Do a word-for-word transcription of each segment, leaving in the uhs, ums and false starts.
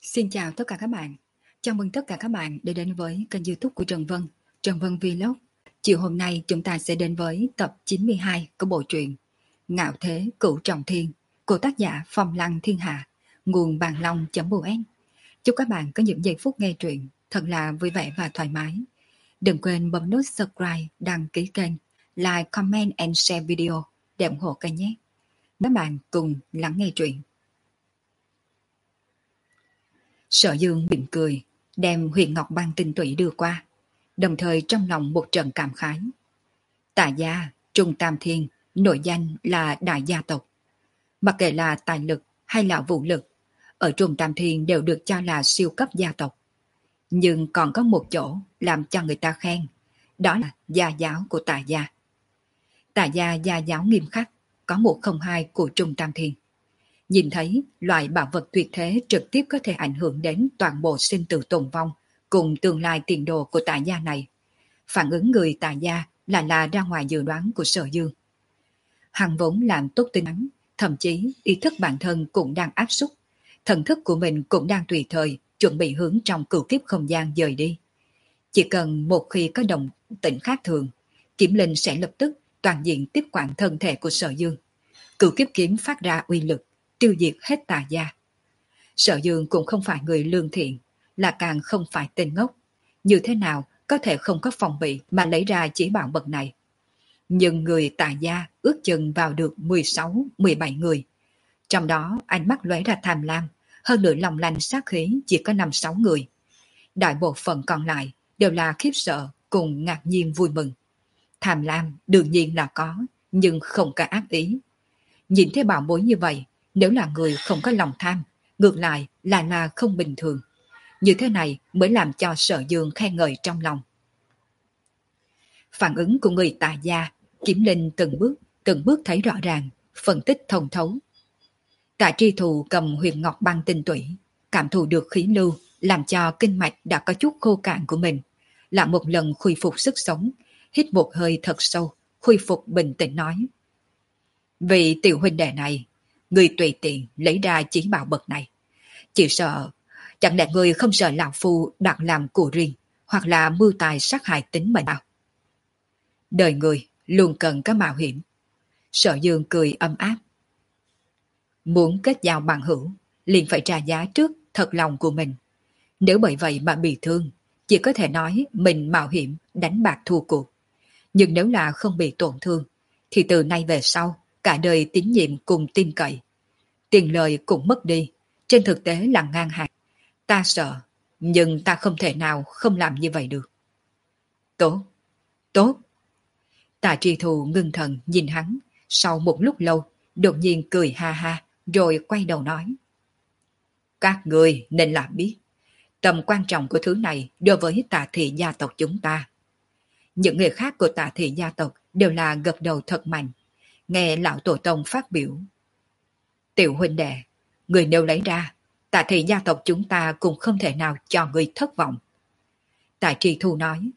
Xin chào tất cả các bạn. Chào mừng tất cả các bạn đã đến với kênh YouTube của Trần Vân, Trần Vân Vlog. Chiều hôm nay chúng ta sẽ đến với tập chín mươi hai của bộ truyện Ngạo Thế Cửu Trọng Thiên của tác giả Phong Lăng Thiên Hạ, nguồn bàn long.vn. Chúc các bạn có những giây phút nghe truyện thật là vui vẻ và thoải mái. Đừng quên bấm nút subscribe, đăng ký kênh, like, comment and share video để ủng hộ kênh nhé. Các bạn cùng lắng nghe truyện. Sở Dương mỉm cười, đem huyền ngọc băng tinh tụy đưa qua, đồng thời trong lòng một trận cảm khái. Tạ gia, Trung Tam Thiên, nổi danh là đại gia tộc. Mặc kệ là tài lực hay là vũ lực, ở Trung Tam Thiên đều được cho là siêu cấp gia tộc. Nhưng còn có một chỗ làm cho người ta khen, đó là gia giáo của Tạ gia. Tạ gia gia giáo nghiêm khắc, có một không hai của Trung Tam Thiên. Nhìn thấy loại bảo vật tuyệt thế trực tiếp có thể ảnh hưởng đến toàn bộ sinh tử tồn vong cùng tương lai tiền đồ của Tạ gia này. Phản ứng người Tạ gia là là ra ngoài dự đoán của Sở Dương. Hắn vốn làm tốt tính toán, thậm chí ý thức bản thân cũng đang áp suất, thần thức của mình cũng đang tùy thời chuẩn bị hướng trong cửu kiếp không gian dời đi. Chỉ cần một khi có động tĩnh khác thường, Kiếm Linh sẽ lập tức toàn diện tiếp quản thân thể của Sở Dương. Cửu kiếp kiếm phát ra uy lực, tiêu diệt hết Tạ gia. Sở Dương cũng không phải người lương thiện, là càng không phải tên ngốc. Như thế nào có thể không có phòng bị mà lấy ra chỉ bảo vật này. Nhưng người Tạ gia ước chừng vào được mười sáu mười bảy người. Trong đó ánh mắt lóe ra tham lam, hơn nữa lòng lanh sát khí chỉ có năm sáu người. Đại bộ phận còn lại đều là khiếp sợ cùng ngạc nhiên vui mừng. Tham lam đương nhiên là có, nhưng không có ác ý. Nhìn thấy bảo bối như vậy, nếu là người không có lòng tham, ngược lại là là không bình thường. Như thế này mới làm cho Sở Dương khen ngợi trong lòng. Phản ứng của người Tạ gia, Kiếm Linh từng bước, từng bước thấy rõ ràng, phân tích thông thấu. Tạ Tri Thù cầm huyền ngọc băng tinh tủy, cảm thụ được khí lưu, làm cho kinh mạch đã có chút khô cạn của mình, là một lần khôi phục sức sống, hít một hơi thật sâu, khôi phục bình tĩnh nói. Vì tiểu huynh đệ này, người tùy tiện lấy ra chỉ bảo bậc này. Chỉ sợ, chẳng lẽ người không sợ lão phu đặt làm của riêng, hoặc là mưu tài sát hại tính mệnh nào? Đời người luôn cần có mạo hiểm. Sở Dương cười âm áp. Muốn kết giao bằng hữu, liền phải trả giá trước thật lòng của mình. Nếu bởi vậy mà bị thương, chỉ có thể nói mình mạo hiểm đánh bạc thua cuộc. Nhưng nếu là không bị tổn thương, thì từ nay về sau, cả đời tín nhiệm cùng tin cậy. Tiền lời cũng mất đi, trên thực tế là ngang hàng. Ta sợ, nhưng ta không thể nào không làm như vậy được. Tốt, tốt. Tạ Tri Thù ngưng thần nhìn hắn, sau một lúc lâu, đột nhiên cười ha ha, rồi quay đầu nói. Các người nên là biết, tầm quan trọng của thứ này đối với Tạ thị gia tộc chúng ta. Những người khác của Tạ thị gia tộc đều là gật đầu thật mạnh, nghe lão tổ tông phát biểu. Tiểu huynh đệ, người nếu lấy ra, Tạ thị gia tộc chúng ta cũng không thể nào cho người thất vọng. Tạ Tri Thu nói.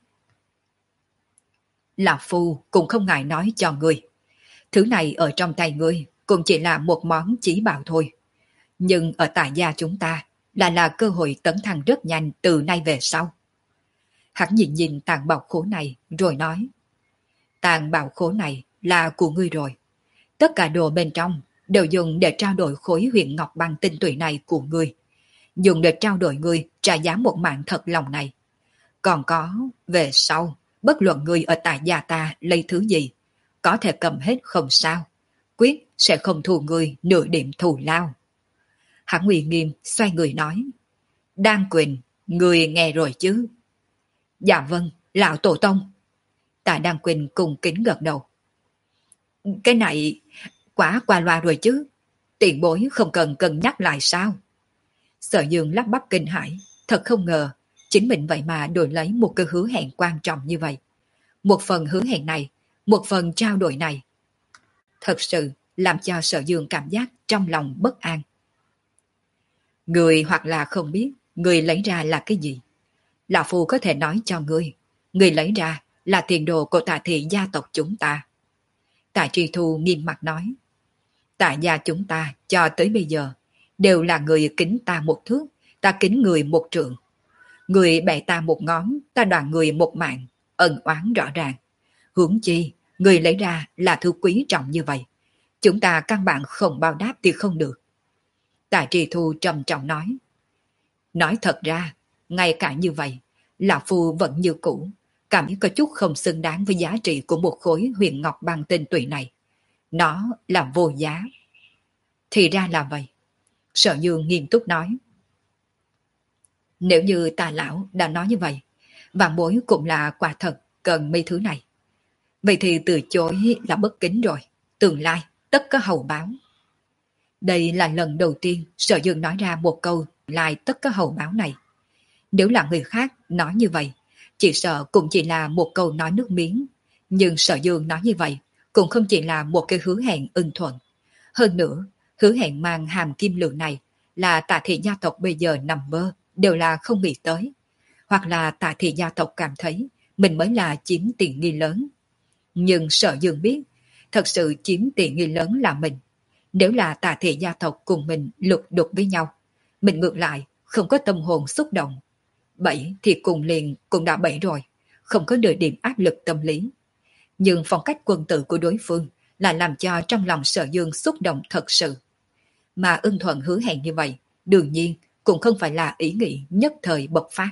Lão phu cũng không ngại nói cho người. Thứ này ở trong tay ngươi cũng chỉ là một món chỉ bảo thôi. Nhưng ở Tạ gia chúng ta là là cơ hội tấn thăng rất nhanh từ nay về sau. Hắn nhìn nhìn tàn bảo khố này rồi nói. Tàn bảo khố này là của ngươi rồi. Tất cả đồ bên trong đều dùng để trao đổi khối huyền ngọc băng tinh tụy này của ngươi. Dùng để trao đổi ngươi trả giá một mạng thật lòng này. Còn có, về sau, bất luận ngươi ở Tạ gia ta lấy thứ gì, có thể cầm hết không sao. Quyết sẽ không thù ngươi nửa điểm thù lao. Hắn uy nghiêm xoay người nói. Đan Quỳnh, ngươi nghe rồi chứ? Dạ vâng, lão tổ tông. Tạ Đan Quỳnh cùng kính gật đầu. Cái này quá qua loa rồi chứ. Tiền bối không cần cân nhắc lại sao? Sở Dương lắp bắp kinh hãi, thật không ngờ chính mình vậy mà đổi lấy một cái hứa hẹn quan trọng như vậy. Một phần hứa hẹn này, một phần trao đổi này. Thật sự làm cho Sở Dương cảm giác trong lòng bất an. Người hoặc là không biết người lấy ra là cái gì. Lão phu có thể nói cho ngươi, người lấy ra là tiền đồ của Tạ thị gia tộc chúng ta. Tạ Tri Thu nghiêm mặt nói. Tạ gia chúng ta cho tới bây giờ đều là người kính ta một thước, ta kính người một trượng. Người bẻ ta một ngón, ta đoạn người một mạng, ân oán rõ ràng. Huống chi, người lấy ra là thứ quý trọng như vậy. Chúng ta căn bản không báo đáp thì không được. Tạ Trì Thu trầm trọng nói. Nói thật ra, ngay cả như vậy, Lão Phu vẫn như cũ, cảm thấy có chút không xứng đáng với giá trị của một khối huyền ngọc băng tinh tụy này. Nó là vô giá. Thì ra là vậy. Sở Dương nghiêm túc nói. Nếu như Tà Lão đã nói như vậy, vạn bối cũng là quả thật cần mấy thứ này. Vậy thì từ chối là bất kính rồi. Tương lai, tất có hậu báo. Đây là lần đầu tiên Sở Dương nói ra một câu lại tất có hậu báo này. Nếu là người khác nói như vậy, chỉ sợ cũng chỉ là một câu nói nước miếng. Nhưng Sở Dương nói như vậy, cũng không chỉ là một cái hứa hẹn ưng thuận. Hơn nữa, hứa hẹn mang hàm kim lượng này là Tạ thị gia tộc bây giờ nằm mơ, đều là không nghĩ tới. Hoặc là Tạ thị gia tộc cảm thấy mình mới là chiếm tiện nghi lớn. Nhưng Sở Dương biết, thật sự chiếm tiện nghi lớn là mình. Nếu là Tạ thị gia tộc cùng mình lục đục với nhau, mình ngược lại không có tâm hồn xúc động. Bẫy thì cùng liền cũng đã bẫy rồi, không có nửa điểm áp lực tâm lý. Nhưng phong cách quân tử của đối phương là làm cho trong lòng Sở Dương xúc động thật sự. Mà ưng thuận hứa hẹn như vậy, đương nhiên cũng không phải là ý nghĩ nhất thời bộc phát.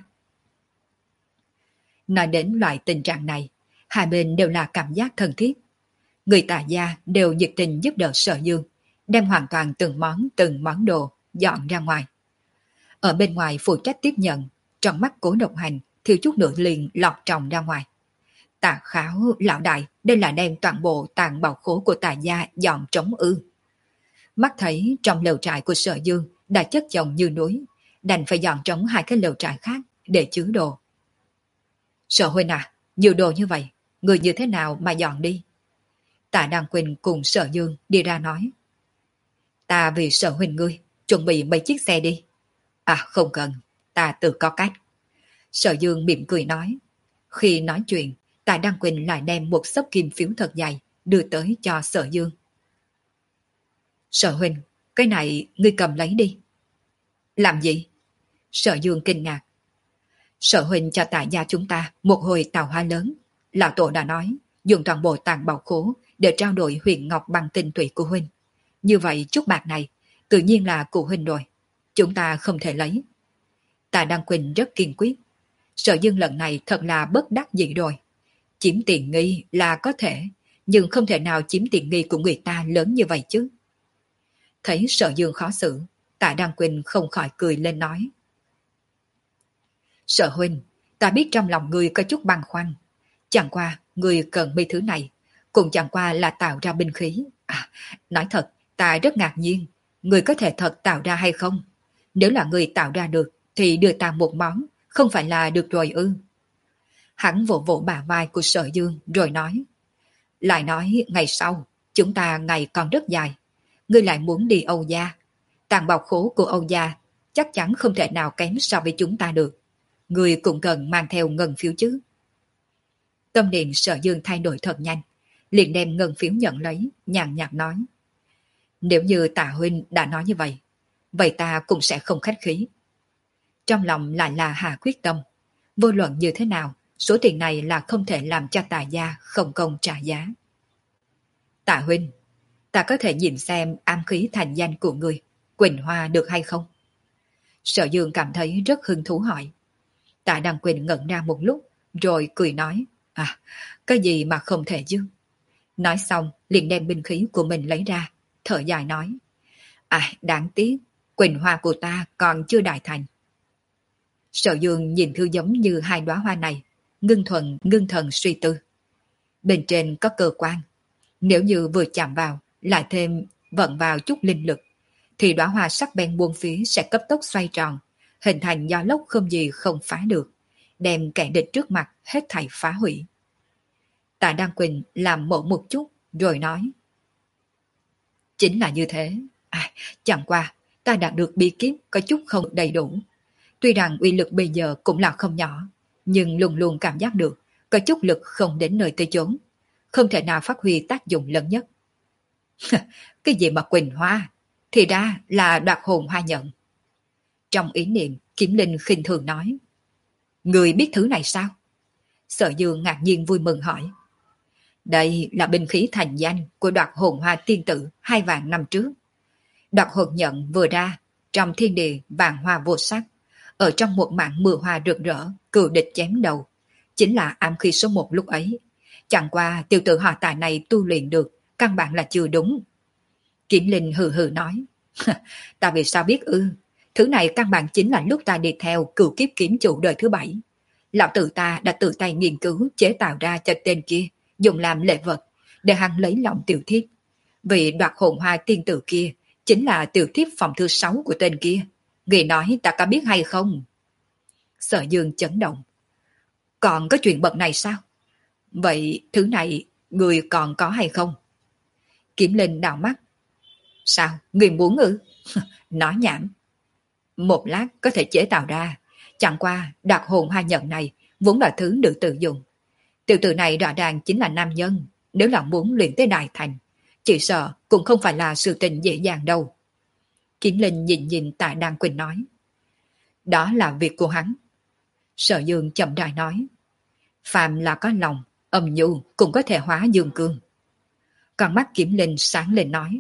Nói đến loại tình trạng này, hai bên đều là cảm giác thân thiết. Người Tạ gia đều nhiệt tình giúp đỡ Sở Dương, đem hoàn toàn từng món từng món đồ dọn ra ngoài. Ở bên ngoài phụ trách tiếp nhận, trong mắt Cố Độc Hành thiếu chút nữa liền lọt tròng ra ngoài. Tạ Kháo lão đại, đây là đem toàn bộ tàn bảo khố của Tạ gia dọn trống ư? Mắt thấy trong lều trại của Sở Dương đã chất chồng như núi, đành phải dọn trống hai cái lều trại khác để chứa đồ. Sở huynh à, nhiều đồ như vậy, người như thế nào mà dọn đi? Tạ Đăng Quỳnh cùng Sở Dương đi ra nói. Ta vì Sở huynh ngươi, chuẩn bị mấy chiếc xe đi. À không cần, ta tự có cách. Sở Dương mỉm cười nói. Khi nói chuyện, Tạ Đăng Quỳnh lại đem một xấp kim phiếu thật dày đưa tới cho Sở Dương. Sở huynh, cái này ngươi cầm lấy đi. Làm gì? Sở Dương kinh ngạc. Sở huynh cho Tạ gia chúng ta một hồi tàu hoa lớn. Lão tổ đã nói, dùng toàn bộ tàn bảo khố để trao đổi huyền ngọc bằng tinh tụy của huynh. Như vậy chút bạc này, tự nhiên là của huynh rồi. Chúng ta không thể lấy. Tạ Đăng Quỳnh rất kiên quyết. Sở Dương lần này thật là bất đắc dĩ rồi. Chiếm tiền nghi là có thể, nhưng không thể nào chiếm tiền nghi của người ta lớn như vậy chứ. Thấy Sở Dương khó xử, Tạ Đăng Quỳnh không khỏi cười lên nói. Sở huynh, ta biết trong lòng ngươi có chút băn khoăn. Chẳng qua, ngươi cần mấy thứ này, cũng chẳng qua là tạo ra binh khí. À, nói thật, ta rất ngạc nhiên, ngươi có thể thật tạo ra hay không? Nếu là ngươi tạo ra được, thì đưa ta một món, không phải là được rồi ư? Hắn vỗ vỗ bả vai của Sở Dương rồi nói. Lại nói ngày sau, chúng ta ngày còn rất dài. Ngươi lại muốn đi Âu Gia. Tàn bào khố của Âu Gia chắc chắn không thể nào kém so với chúng ta được. Ngươi cũng cần mang theo ngân phiếu chứ. Tâm niệm Sở Dương thay đổi thật nhanh, liền đem ngân phiếu nhận lấy, nhàn nhạt nói. Nếu như Tạ huynh đã nói như vậy, vậy ta cũng sẽ không khách khí. Trong lòng lại là hạ quyết tâm, vô luận như thế nào, số tiền này là không thể làm cho Tạ gia không công trả giá. Tạ huynh, ta có thể nhìn xem ám khí thành danh của người, Quỳnh Hoa được hay không? Sở Dương cảm thấy rất hứng thú hỏi. Tạ Đăng Quỳnh ngẩn ra một lúc, rồi cười nói, à, cái gì mà không thể chứ? Nói xong, liền đem binh khí của mình lấy ra, thở dài nói, à, đáng tiếc, Quỳnh Hoa của ta còn chưa đại thành. Sở Dương nhìn thứ giống như hai đóa hoa này, ngưng thuần ngưng thần suy tư. Bên trên có cơ quan, nếu như vừa chạm vào, lại thêm vận vào chút linh lực, thì đóa hoa sắc bén buông phía sẽ cấp tốc xoay tròn, hình thành gió lốc không gì không phá được, đem kẻ địch trước mặt hết thảy phá hủy. Tạ Đăng Quỳnh làm mộ một chút, rồi nói. Chính là như thế. À, chẳng qua, ta đạt được bí kíp có chút không đầy đủ. Tuy rằng uy lực bây giờ cũng là không nhỏ, nhưng luôn luôn cảm giác được có chút lực không đến nơi tới chốn, không thể nào phát huy tác dụng lớn nhất. Cái gì mà Quỳnh Hoa, thì ra là đoạt hồn hoa nhận. Trong ý niệm, Kiếm Linh khinh thường nói. Người biết thứ này sao? Sở Dương ngạc nhiên vui mừng hỏi. Đây là binh khí thành danh của đoạt hồn hoa tiên tử hai vạn năm trước. Đoạt hồn nhận vừa ra, trong thiên địa vàng hoa vô sắc, ở trong một mảng mưa hoa rực rỡ, cừu địch chém đầu, chính là ám khí số một lúc ấy. Chẳng qua tiểu tử họ Tạ này tu luyện được, căn bản là chưa đúng. Kiếm Linh hừ hừ nói. Ta vì sao biết ư? Thứ này căn bản chính là lúc ta đi theo cửu kiếp kiếm chủ đời thứ bảy. Lão tử ta đã tự tay nghiên cứu chế tạo ra cho tên kia, dùng làm lễ vật, để hắn lấy lòng tiểu thiếp. Vì đoạt hồn hoa tiên tử kia, chính là tiểu thiếp phòng thứ sáu của tên kia. Người nói ta có biết hay không? Sở Dương chấn động. Còn có chuyện bậc này sao? Vậy thứ này người còn có hay không? Kiếm Linh đảo mắt. Sao? Người muốn ư? Nói nhảm. Một lát có thể chế tạo ra. Chẳng qua đoạt hồn hoa nhận này vốn là thứ nữ tự dùng. Tiểu tử này rõ ràng chính là nam nhân. Nếu là muốn luyện tới đại thành, chỉ sợ cũng không phải là sự tình dễ dàng đâu. Kiếm Linh nhìn nhìn Tạ Đan Quỳnh nói. Đó là việc của hắn. Sở Dương chậm rãi nói. Phàm là có lòng, âm nhu cũng có thể hóa dương cương. Con mắt Kiếm Linh sáng lên nói.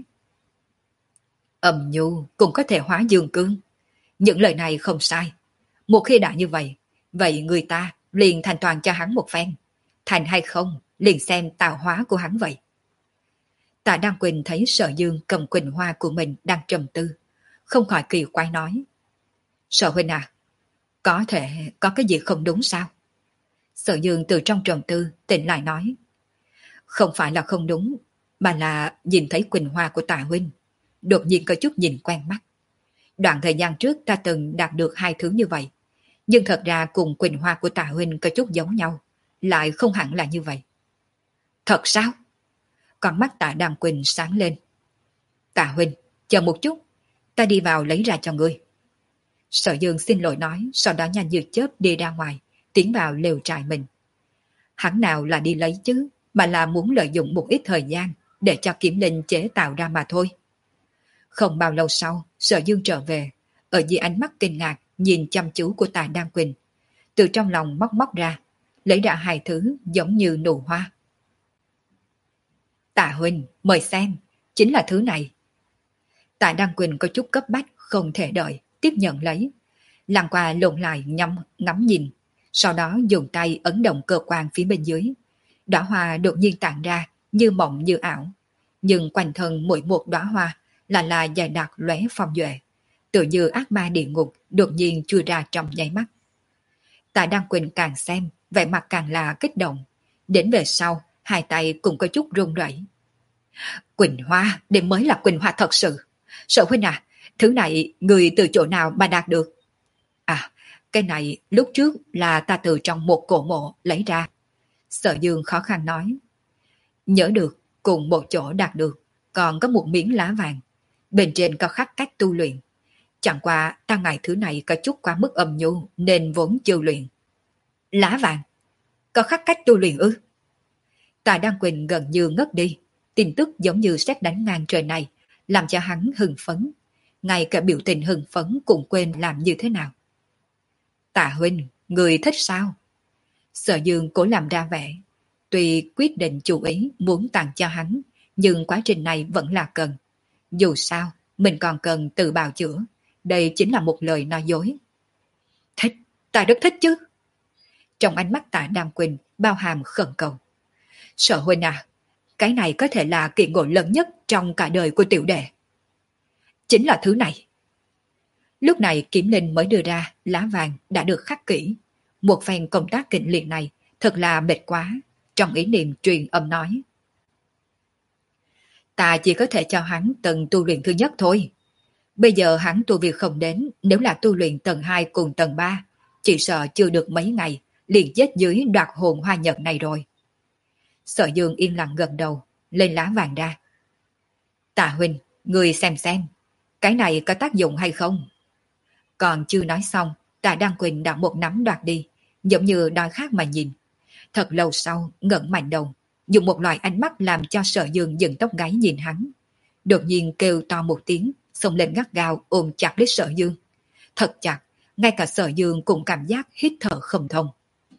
Âm nhu cũng có thể hóa dương cương. Những lời này không sai. Một khi đã như vậy, vậy người ta liền thành toàn cho hắn một phen. Thành hay không, liền xem tạo hóa của hắn vậy. Tạ Đan Quỳnh thấy Sở Dương cầm quỳnh hoa của mình đang trầm tư, không khỏi kỳ quái nói. Sở huynh à, có thể có cái gì không đúng sao? Sở Dương từ trong trầm tư tỉnh lại nói. Không phải là không đúng, mà là nhìn thấy quỳnh hoa của Tạ huynh, đột nhiên có chút nhìn quen mắt. Đoạn thời gian trước ta từng đạt được hai thứ như vậy, nhưng thật ra cùng quỳnh hoa của Tạ huynh có chút giống nhau, lại không hẳn là như vậy. Thật sao? Con mắt Tạ Đan Quỳnh sáng lên. Tạ huynh, chờ một chút, ta đi vào lấy ra cho ngươi. Sở Dương xin lỗi nói, sau đó nhanh như chớp đi ra ngoài, tiến vào lều trại mình. Hắn nào là đi lấy chứ, mà là muốn lợi dụng một ít thời gian để cho Kiếm Linh chế tạo ra mà thôi. Không bao lâu sau, Sở Dương trở về, ở dưới ánh mắt kinh ngạc nhìn chăm chú của Tạ Đan Quỳnh, từ trong lòng móc móc ra, lấy ra hai thứ giống như nụ hoa. Tạ huynh, mời xem, chính là thứ này. Tạ Đan Quỳnh có chút cấp bách, không thể đợi, tiếp nhận lấy. Lăn qua lộn lại nhắm, ngắm nhìn, sau đó dùng tay ấn động cơ quan phía bên dưới. Đóa hoa đột nhiên tản ra, như mộng như ảo. Nhưng quanh thân mỗi một đóa hoa là là dài đặc lóe phong duệ, tự như ác ma địa ngục đột nhiên chui ra trong nháy mắt. Tạ Đan Quỳnh càng xem, vẻ mặt càng là kích động. Đến về sau, hai tay cũng có chút run rẩy. Quỳnh hoa, đây mới là quỳnh hoa thật sự. Sở huynh à, thứ này người từ chỗ nào mà đạt được? À, cái này lúc trước là ta từ trong một cổ mộ lấy ra. Sở Dương khó khăn nói. Nhớ được, cùng một chỗ đạt được, còn có một miếng lá vàng. Bên trên có khắc cách tu luyện. Chẳng qua ta ngại thứ này có chút quá mức âm nhu nên vốn chưa luyện. Lá vàng? Có khắc cách tu luyện ư? Tạ Đan Quỳnh gần như ngất đi. Tin tức giống như sét đánh ngang trời này, làm cho hắn hưng phấn. Ngay cả biểu tình hưng phấn cũng quên làm như thế nào. Tạ huynh, người thích sao? Sở Dương cố làm ra vẻ. Tuy quyết định chủ ý muốn tặng cho hắn, nhưng quá trình này vẫn là cần. Dù sao, mình còn cần tự bào chữa. Đây chính là một lời nói dối. Thích, ta rất thích chứ. Trong ánh mắt Tạ Đan Quỳnh bao hàm khẩn cầu. Sở huynh à, cái này có thể là kỳ ngộ lớn nhất trong cả đời của tiểu đệ. Chính là thứ này. Lúc này Kiếm Linh mới đưa ra lá vàng đã được khắc kỹ. Một phen công tác kịch liệt này thật là mệt quá. Trong ý niệm truyền âm nói. Ta chỉ có thể cho hắn tầng tu luyện thứ nhất thôi. Bây giờ hắn tu việc không đến, nếu là tu luyện tầng hai cùng tầng ba, chỉ sợ chưa được mấy ngày, liền chết dưới đoạt hồn hoa nhật này rồi. Sở Dương yên lặng gật đầu, lên lá vàng ra. Tạ huynh, người xem xem, cái này có tác dụng hay không? Còn chưa nói xong, Tạ Đan Quỳnh đã một nắm đoạt đi, giống như đói khát mà nhìn. Thật lâu sau, ngẩng mạnh đầu, dùng một loại ánh mắt làm cho Sở Dương dựng tóc gáy nhìn hắn. Đột nhiên kêu to một tiếng, xông lên gắt gao ôm chặt lấy Sở Dương. thật chặt, ngay cả Sở Dương cũng cảm giác hít thở không thông.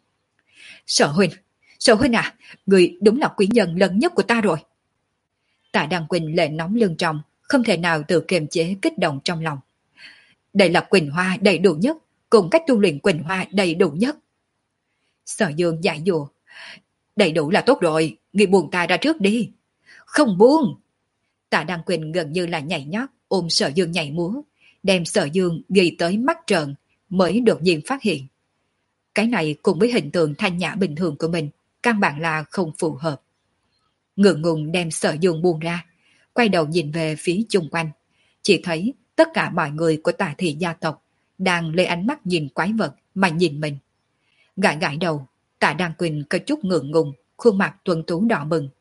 Sở huynh, Sở huynh à, người đúng là quý nhân lớn nhất của ta rồi. Tạ Đăng Quỳnh lệ nóng lưng trong, không thể nào tự kiềm chế kích động trong lòng. Đây là Quỳnh Hoa đầy đủ nhất, cùng cách tu luyện Quỳnh Hoa đầy đủ nhất. Sở Dương giải dùa. Đầy đủ là tốt rồi, người buông ta ra trước đi. Không buông. Tạ Đăng Quỳnh gần như là nhảy nhót, ôm Sở Dương nhảy múa, đem Sở Dương ghi tới mắt trợn, mới đột nhiên phát hiện. Cái này cùng với hình tượng thanh nhã bình thường của mình, căn bản là không phù hợp. Ngượng ngùng đem Sở Dương buông ra, quay đầu nhìn về phía chung quanh, chỉ thấy tất cả mọi người của Tà Thị gia tộc đang lấy ánh mắt nhìn quái vật mà nhìn mình. Gãi gãi đầu, Tạ Đăng Quỳnh có chút ngượng ngùng, khuôn mặt tuấn tú đỏ bừng.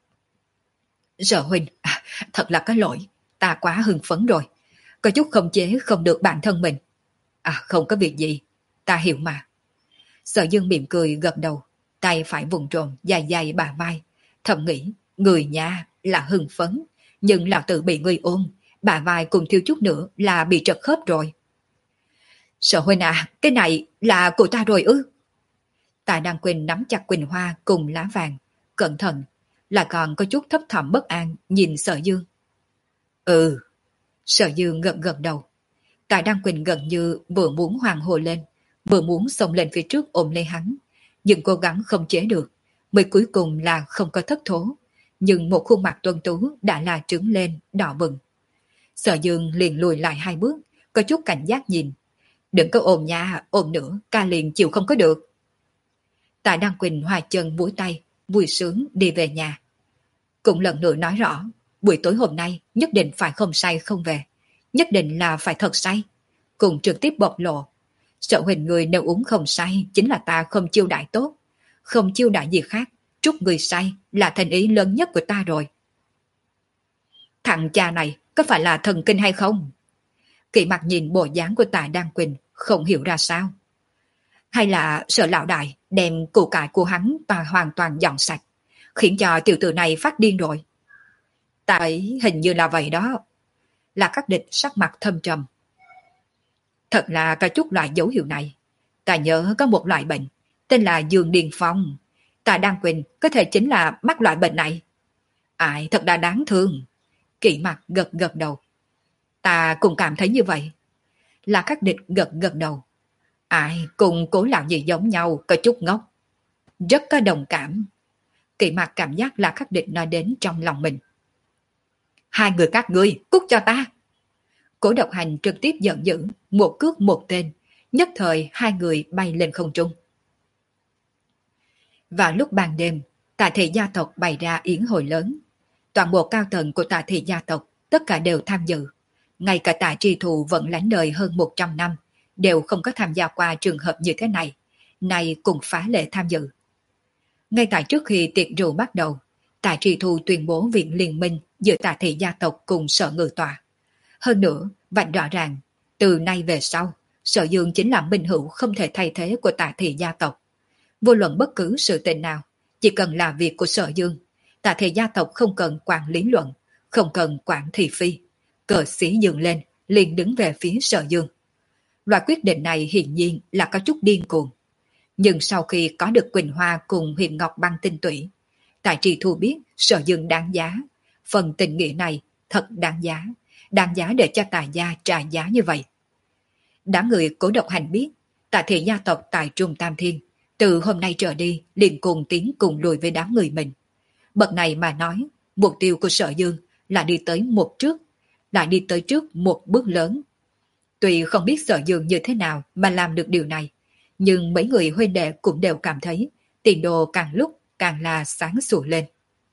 Sở huynh, à, thật là có lỗi, ta quá hưng phấn rồi, có chút không chế không được bản thân mình. À không có việc gì, ta hiểu mà. Sở Dương mỉm cười gật đầu, tay phải vùng trộm dài dài bà vai, thầm nghĩ, người nhà là hưng phấn, nhưng lão tử bị người ôm, bà vai cùng thiếu chút nữa là bị trật khớp rồi. Sở huynh à, cái này là của ta rồi ư? Tạ Đăng Quỳnh nắm chặt Quỳnh Hoa cùng lá vàng, cẩn thận, là còn có chút thấp thỏm bất an nhìn Sở Dương. Ừ, Sở Dương gật gật đầu. Tạ Đăng Quỳnh gần như vừa muốn hoàng hồ lên, vừa muốn xông lên phía trước ôm lấy hắn, nhưng cố gắng không chế được, mới cuối cùng là không có thất thố, nhưng một khuôn mặt tuấn tú đã là trứng lên, đỏ bừng. Sở Dương liền lùi lại hai bước, có chút cảnh giác nhìn. Đừng có ôm nha, ôm nữa, ca liền chịu không có được. Tạ Đăng Quỳnh hòa chân múa tay, vui sướng đi về nhà. Cũng lần nữa nói rõ, buổi tối hôm nay nhất định phải không say không về, nhất định là phải thật say. Cùng trực tiếp bộc lộ, Sở huynh người nếu uống không say chính là ta không chiêu đại tốt, không chiêu đại gì khác, chúc người say là thành ý lớn nhất của ta rồi. Thằng cha này có phải là thần kinh hay không? Kỵ mặt nhìn bộ dáng của Tạ Đăng Quỳnh không hiểu ra sao. Hay là Sở lão đại đem củ cải của hắn ta hoàn toàn dọn sạch, khiến cho tiểu tử này phát điên rồi. Tại hình như là vậy đó. Là các địch sắc mặt thâm trầm. Thật là có chút loại dấu hiệu này. Ta nhớ có một loại bệnh, tên là Dương Điên Phong. Tạ Đăng Quỳnh có thể chính là mắc loại bệnh này. Ai thật là đáng thương. Kỵ mặt gật gật đầu. Ta cũng cảm thấy như vậy. Là các địch gật gật đầu. Ai cùng Cố lão gì giống nhau, có chút ngốc. Rất có đồng cảm. Kỵ mặt cảm giác là các địch nói đến trong lòng mình. Hai người các ngươi, cút cho ta. Cố Độc Hành trực tiếp giận dữ, một cước một tên, nhất thời hai người bay lên không trung. Vào lúc ban đêm, Tạ Thị gia tộc bày ra yến hội lớn. Toàn bộ cao tầng của Tạ Thị gia tộc tất cả đều tham dự. Ngay cả Tạ Tri Thù vẫn lãnh đời hơn một trăm năm, đều không có tham gia qua trường hợp như thế này, nay cùng phá lệ tham dự. Ngay tại trước khi tiệc rượu bắt đầu, Tạ Tri Thù tuyên bố việc liên minh giữa Tạ Thị gia tộc cùng Sở Ngự Tọa. Hơn nữa, vạch rõ ràng, từ nay về sau, Sở Dương chính là minh hữu không thể thay thế của Tạ Thị gia tộc. Vô luận bất cứ sự tình nào, chỉ cần là việc của Sở Dương, Tạ Thị gia tộc không cần quản lý luận, không cần quản thị phi. Cờ xí dương lên, liền đứng về phía Sở Dương. Loại quyết định này hiển nhiên là có chút điên cuồng. Nhưng sau khi có được Quỳnh Hoa cùng Huyền Ngọc Băng tinh tủy, Tạ Tri Thu biết Sở Dương đáng giá. Phần tình nghĩa này thật đáng giá, đáng giá để cho Tạ gia trả giá như vậy. Đám người Cố Độc Hành biết, Tạ Thị gia tộc tại Trung Tam Thiên, từ hôm nay trở đi liền cùng tiến cùng lùi với đám người mình. Bậc này mà nói, mục tiêu của Sở Dương là đi tới một trước, lại đi tới trước một bước lớn. Tuy không biết Sở Dương như thế nào mà làm được điều này, nhưng mấy người huynh đệ cũng đều cảm thấy tiền đồ càng lúc càng là sáng sủa lên.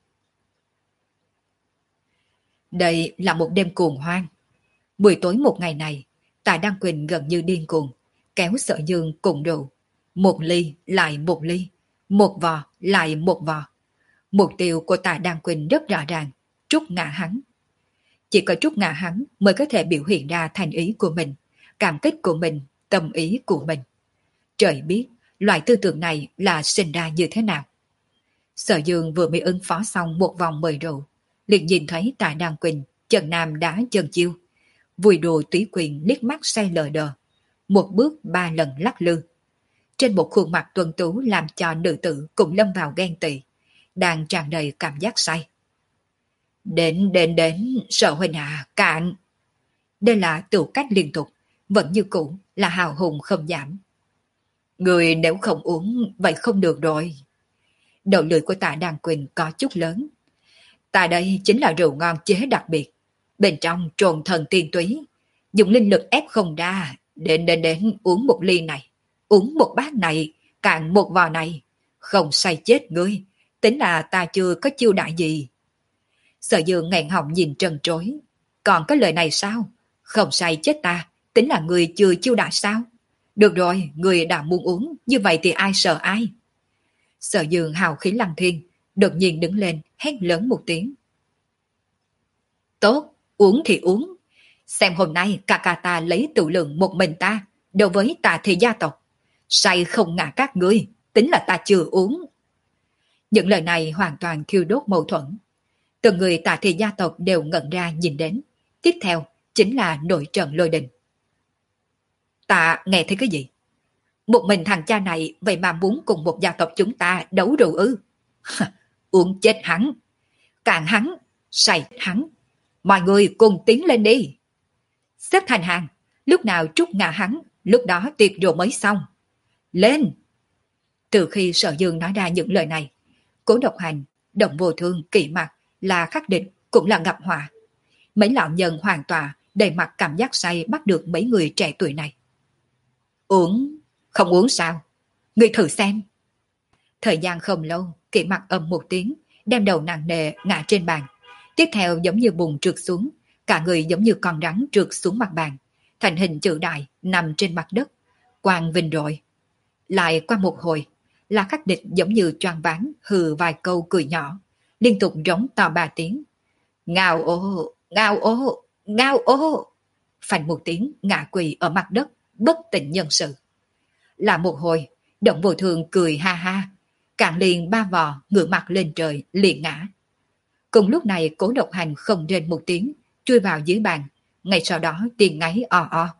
Đây là một đêm cuồng hoang. Buổi tối một ngày này, Tạ Đăng Quỳnh gần như điên cuồng, kéo Sở Dương cùng rượu. Một ly lại một ly, một vò lại một vò. Mục tiêu của Tạ Đăng Quỳnh rất rõ ràng, trút ngã hắn. Chỉ có trút ngã hắn mới có thể biểu hiện ra thành ý của mình, cảm kích của mình, tâm ý của mình. Trời biết, loại tư tưởng này là sinh ra như thế nào. Sở Dương vừa mới ứng phó xong một vòng mời rượu, liền nhìn thấy Tạ Đăng Quỳnh, chân nam đá chân chiêu. Vùi đồ túy quyền liếc mắt say lờ đờ, một bước ba lần lắc lư. Trên một khuôn mặt tuấn tú làm cho nữ tử cũng lâm vào ghen tị, đang tràn đầy cảm giác say. Đến đến đến, Sở huynh à, cạn. Đây là tiểu cách liên tục, vẫn như cũ là hào hùng không giảm. Người nếu không uống, vậy không được rồi. Đầu lưỡi của Tạ Đan Quỳnh có chút lớn. Ta đây chính là rượu ngon chế đặc biệt. Bên trong trồn thần tiên túy, dùng linh lực ép không ra. Đến đến đến uống một ly này, uống một bát này, cạn một vò này. Không say chết ngươi, tính là ta chưa có chiêu đại gì. Sở Dương nghẹn họng nhìn trần trối. Còn có lời này sao? Không say chết ta, tính là người chưa chiêu đại sao? Được rồi, người đã muốn uống, như vậy thì ai sợ ai? Sở Dương hào khí lăng thiên, đột nhiên đứng lên, hét lớn một tiếng. Tốt, uống thì uống. Xem hôm nay ca ca ta lấy tự lượng một mình ta, đối với Tạ thị gia tộc. Say không ngã các ngươi, tính là ta chưa uống. Những lời này hoàn toàn thiêu đốt mâu thuẫn. Từng người Tạ thị gia tộc đều ngẩn ra nhìn đến. Tiếp theo chính là nội trận lôi đình. Ta nghe thấy cái gì? Một mình thằng cha này vậy mà muốn cùng một gia tộc chúng ta đấu rượu ư? Uống chết hắn, cạn hắn, say hắn. Mọi người cùng tiến lên đi. Xếp thành hàng, lúc nào trút ngã hắn, lúc đó tiệc rượu mới xong. Lên! Từ khi Sở Dương nói ra những lời này, Cố Độc Hành, Động Vô Thương, Kỵ Mặc là khắc định cũng là gặp họa. Mấy lão nhân hoàn tọa đầy mặt cảm giác say bắt được mấy người trẻ tuổi này. Uống, không uống sao? Người thử xem. Thời gian không lâu, Kỵ Mặc ầm một tiếng, đem đầu nặng nề ngã trên bàn. Tiếp theo giống như bùn trượt xuống, cả người giống như con rắn trượt xuống mặt bàn, thành hình chữ đại nằm trên mặt đất. Quang vinh rồi. Lại qua một hồi, là khắc địch giống như choáng váng hừ vài câu cười nhỏ, liên tục rống to ba tiếng. Ngao ô, ngao ô, ngao ô. Phành một tiếng ngã quỳ ở mặt đất, bất tỉnh nhân sự. Là một hồi, Động Vô Thường cười ha ha, cạn liền ba vò ngửa mặt lên trời liền ngã. Cùng lúc này Cố Độc Hành không rên một tiếng, chui vào dưới bàn, ngay sau đó tiếng ngáy o o.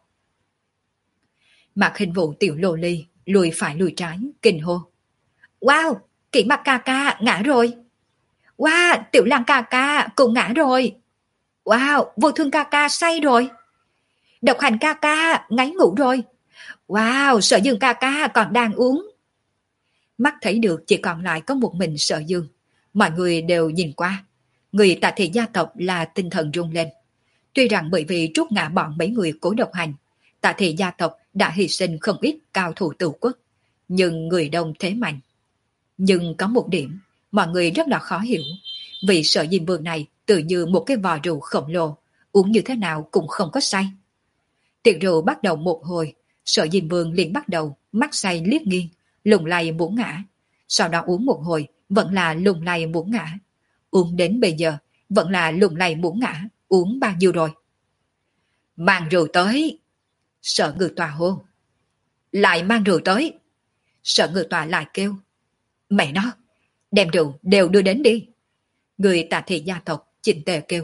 Mạc Hình Vũ tiểu lô ly lùi phải lùi trái, kinh hô. Wow, Kỷ Mặc ca ca ngã rồi. Wow, Tiểu Lăng ca ca cũng ngã rồi. Wow, Vô Thương ca ca say rồi. Độc Hành ca ca ngáy ngủ rồi. Wow, Sở Dương ca ca còn đang uống. Mắt thấy được chỉ còn lại có một mình Sở Dương. Mọi người đều nhìn qua. Người Tạ thị gia tộc là tinh thần rung lên. Tuy rằng bởi vì trút ngã bọn mấy người Cố Độc Hành, Tạ thị gia tộc đã hy sinh không ít cao thủ tử quốc, nhưng người đông thế mạnh. Nhưng có một điểm, mọi người rất là khó hiểu. Vì Sở Diêm Vương này tự như một cái vò rượu khổng lồ, uống như thế nào cũng không có say. Tiệc rượu bắt đầu một hồi, Sở Diêm Vương liền bắt đầu mắt say liếc nghiêng, lùng lay muốn ngã. Sau đó uống một hồi, vẫn là lùng lay muốn ngã. Uống đến bây giờ, vẫn là lùng lay muốn ngã. Uống bao nhiêu rồi? Mang rượu tới. Sở Ngự Tòa hô. Lại mang rượu tới. Sở Ngự Tòa lại kêu. Mẹ nó, đem rượu đều đưa đến đi. Người Tạ thị gia tộc chỉnh tề kêu.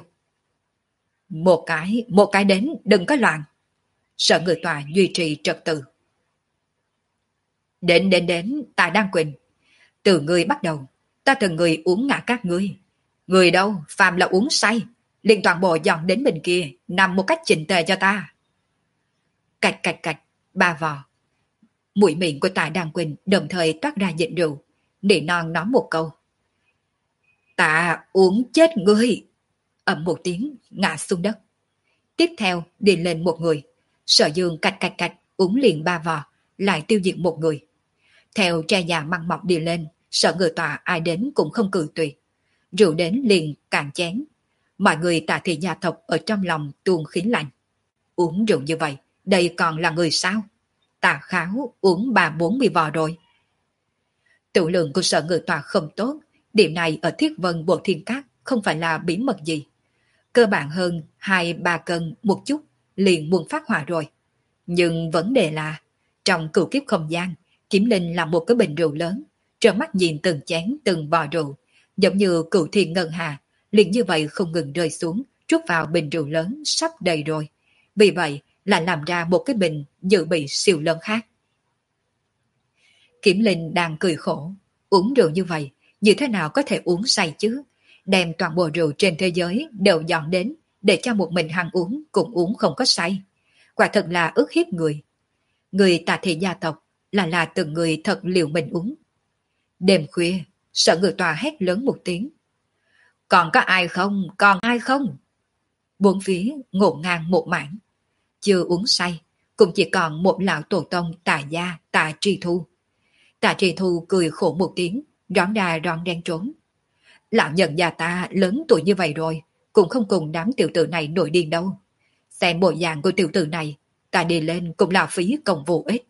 Một cái, một cái đến, đừng có loạn. Sở Ngự Tòa duy trì trật tự. Đến đến đến, ta đang quên. Từ người bắt đầu, ta từng người uống ngã các ngươi. Người đâu, phàm là uống say, liền toàn bộ dọn đến bên kia, nằm một cách chỉnh tề cho ta. Cạch cạch cạch, ba vò. Mũi miệng của Tạ Đan Quỳnh đồng thời toát ra dịch rượu, nỉ non nói một câu. Ta uống chết ngươi. Ầm một tiếng, ngã xuống đất. Tiếp theo, đi lên một người. Sở Dương cạch cạch cạch, uống liền ba vò, lại tiêu diệt một người. Theo tre già măng mọc đi lên, Sở Ngự Tòa ai đến cũng không cự tuyệt. Rượu đến liền cạn chén. Mọi người Tạ thị gia tộc ở trong lòng tuôn khí lạnh. Uống rượu như vậy, đây còn là người sao? Tà Kháo uống ba bốn mươi vò rồi. Tự lượng của Sở Ngự Tòa không tốt, điểm này ở Thiết Vân Bộ Thiên Các không phải là bí mật gì. Cơ bản hơn hai ba cân một chút liền muốn phát hỏa rồi. Nhưng vấn đề là trong cửu kiếp không gian, Kiếm Linh là một cái bình rượu lớn, trợn mắt nhìn từng chén từng vò rượu, giống như cửu thiên ngân hà, liền như vậy không ngừng rơi xuống, trút vào bình rượu lớn sắp đầy rồi. Vì vậy lại làm ra một cái bình dự bị siêu lớn khác. Kiểm Linh đang cười khổ, uống rượu như vậy, như thế nào có thể uống say chứ? Đem toàn bộ rượu trên thế giới đều dọn đến, để cho một mình hắn uống cũng uống không có say. Quả thật là ức hiếp người. Người Tà Thị gia tộc là là từng người thật liều mình uống. Đêm khuya, Sở Ngự Tòa hét lớn một tiếng. Còn có ai không? Còn ai không? Bốn phía ngổn ngang một mảng. Chưa uống say, cũng chỉ còn một lão tổ tông Tà Gia, Tà Tri Thu. Tà Tri Thu cười khổ một tiếng, rón ra rón đen trốn. Lão nhân già ta lớn tuổi như vậy rồi, cũng không cùng đám tiểu tử này nổi điên đâu. Xem bộ dạng của tiểu tử này, ta đi lên cũng là phí công vô ích.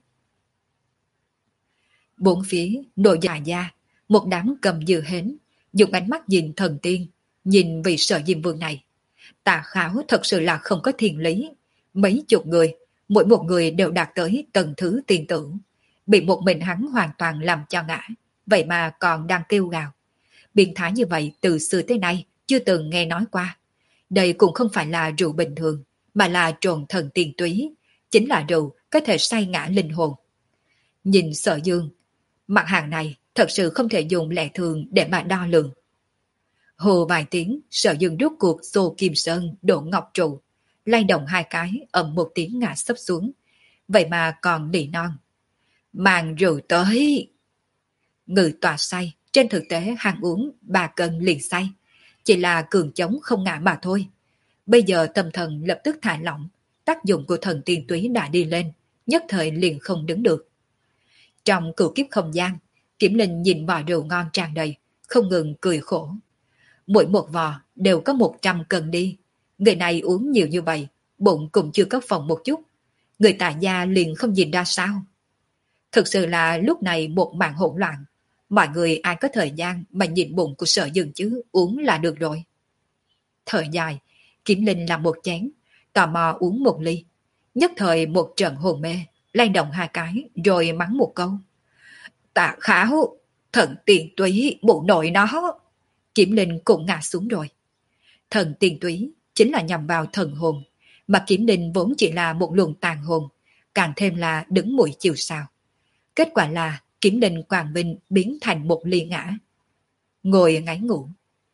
Bốn phía nội già gia, một đám cầm dư hến, dùng ánh mắt nhìn thần tiên, nhìn vị Sở Diêm Vương này. Tà Khảo thật sự là không có thiên lý. Mấy chục người, mỗi một người đều đạt tới tầng thứ tiền tưởng. Bị một mình hắn hoàn toàn làm cho ngã, vậy mà còn đang kêu gào. Biến thái như vậy từ xưa tới nay chưa từng nghe nói qua. Đây cũng không phải là rượu bình thường, mà là trồn thần tiền túy, chính là rượu có thể say ngã linh hồn. Nhìn Sở Dương, mặt hàng này thật sự không thể dùng lẽ thường để mà đo lường. Hồ vài tiếng, Sở Dương rút cuộc xô Kim Sơn đổ ngọc trụ, lay động hai cái, ầm một tiếng ngã sấp xuống. Vậy mà còn nỉ non. Mang rượu tới. Ngự tòa say, trên thực tế hàng uống ba cân liền say. Chỉ là cường chống không ngã mà thôi. Bây giờ tâm thần lập tức thả lỏng, tác dụng của thần tiên túy đã đi lên, nhất thời liền không đứng được. Trong cửu kiếp không gian, Kiểm Linh nhìn vò rượu ngon tràn đầy, không ngừng cười khổ. Mỗi một vò đều có một trăm cân đi. Người này uống nhiều như vậy, bụng cũng chưa có phòng một chút. Người Tà Gia liền không nhìn ra sao. Thực sự là lúc này một màn hỗn loạn. Mọi người ai có thời gian mà nhìn bụng của Sở Dương chứ, uống là được rồi. Thời dài, Kiểm Linh làm một chén, tò mò uống một ly. Nhất thời một trận hồn mê, lay động hai cái, rồi mắng một câu. Tạ Khảo, thần tiền túy bộ nội nó. Kiểm Linh cũng ngã xuống rồi. Thần tiền túy chính là nhằm vào thần hồn, mà Kiểm Linh vốn chỉ là một luồng tàn hồn, càng thêm là đứng mũi chiều sao. Kết quả là Kiểm Linh quang minh biến thành một ly ngã. Ngồi ngáy ngủ.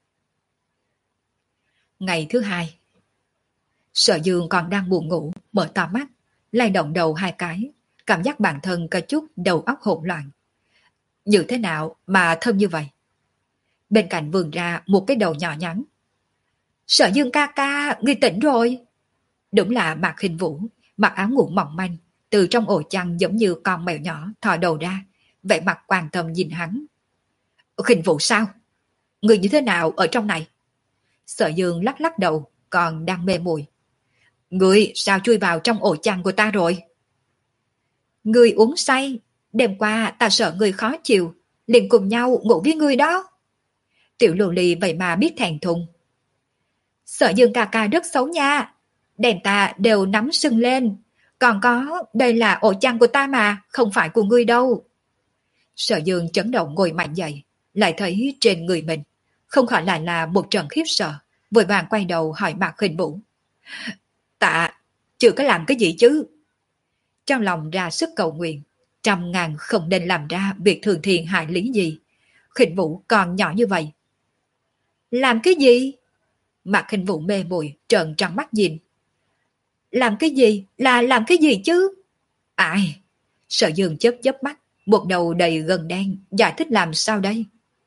Ngày thứ hai, Sở Dương còn đang buồn ngủ, mở to mắt, lay động đầu hai cái, cảm giác bản thân có chút đầu óc hỗn loạn. Như thế nào mà thơm như vậy? Bên cạnh vườn ra một cái đầu nhỏ nhắn. Sở Dương ca ca, ngươi tỉnh rồi. Đúng là Mạc Hình Vũ, mặc áo ngủ mỏng manh, từ trong ổ chăn giống như con mèo nhỏ thò đầu ra, vẻ mặt quan tâm nhìn hắn. Hình Vũ sao? Người như thế nào ở trong này? Sở Dương lắc lắc đầu, còn đang mê muội. Người sao chui vào trong ổ chăn của ta rồi? Người uống say, đêm qua ta sợ người khó chịu, liền cùng nhau ngủ với người đó. Tiểu lù lì vậy mà biết thẹn thùng. Sở Dương ca ca rất xấu nha, đèn ta đều nắm sưng lên. Còn có, đây là ổ chăn của ta mà, không phải của ngươi đâu. Sở Dương chấn động ngồi mạnh dậy, lại thấy trên người mình, không khỏi lại là một trận khiếp sợ, vội vàng quay đầu hỏi Mạc Hình Vũ. Tạ, chưa có làm cái gì chứ? Trong lòng ra sức cầu nguyện, trăm ngàn không nên làm ra việc thường thiện hại lý gì. Hình Vũ còn nhỏ như vậy. Làm cái gì? Mạc Hình Vũ mê muội trợn trắng mắt nhìn. Làm cái gì? Là làm cái gì chứ? Ai? Sở Dương chớp chớp mắt, một đầu đầy gần đen, giải thích làm sao đây?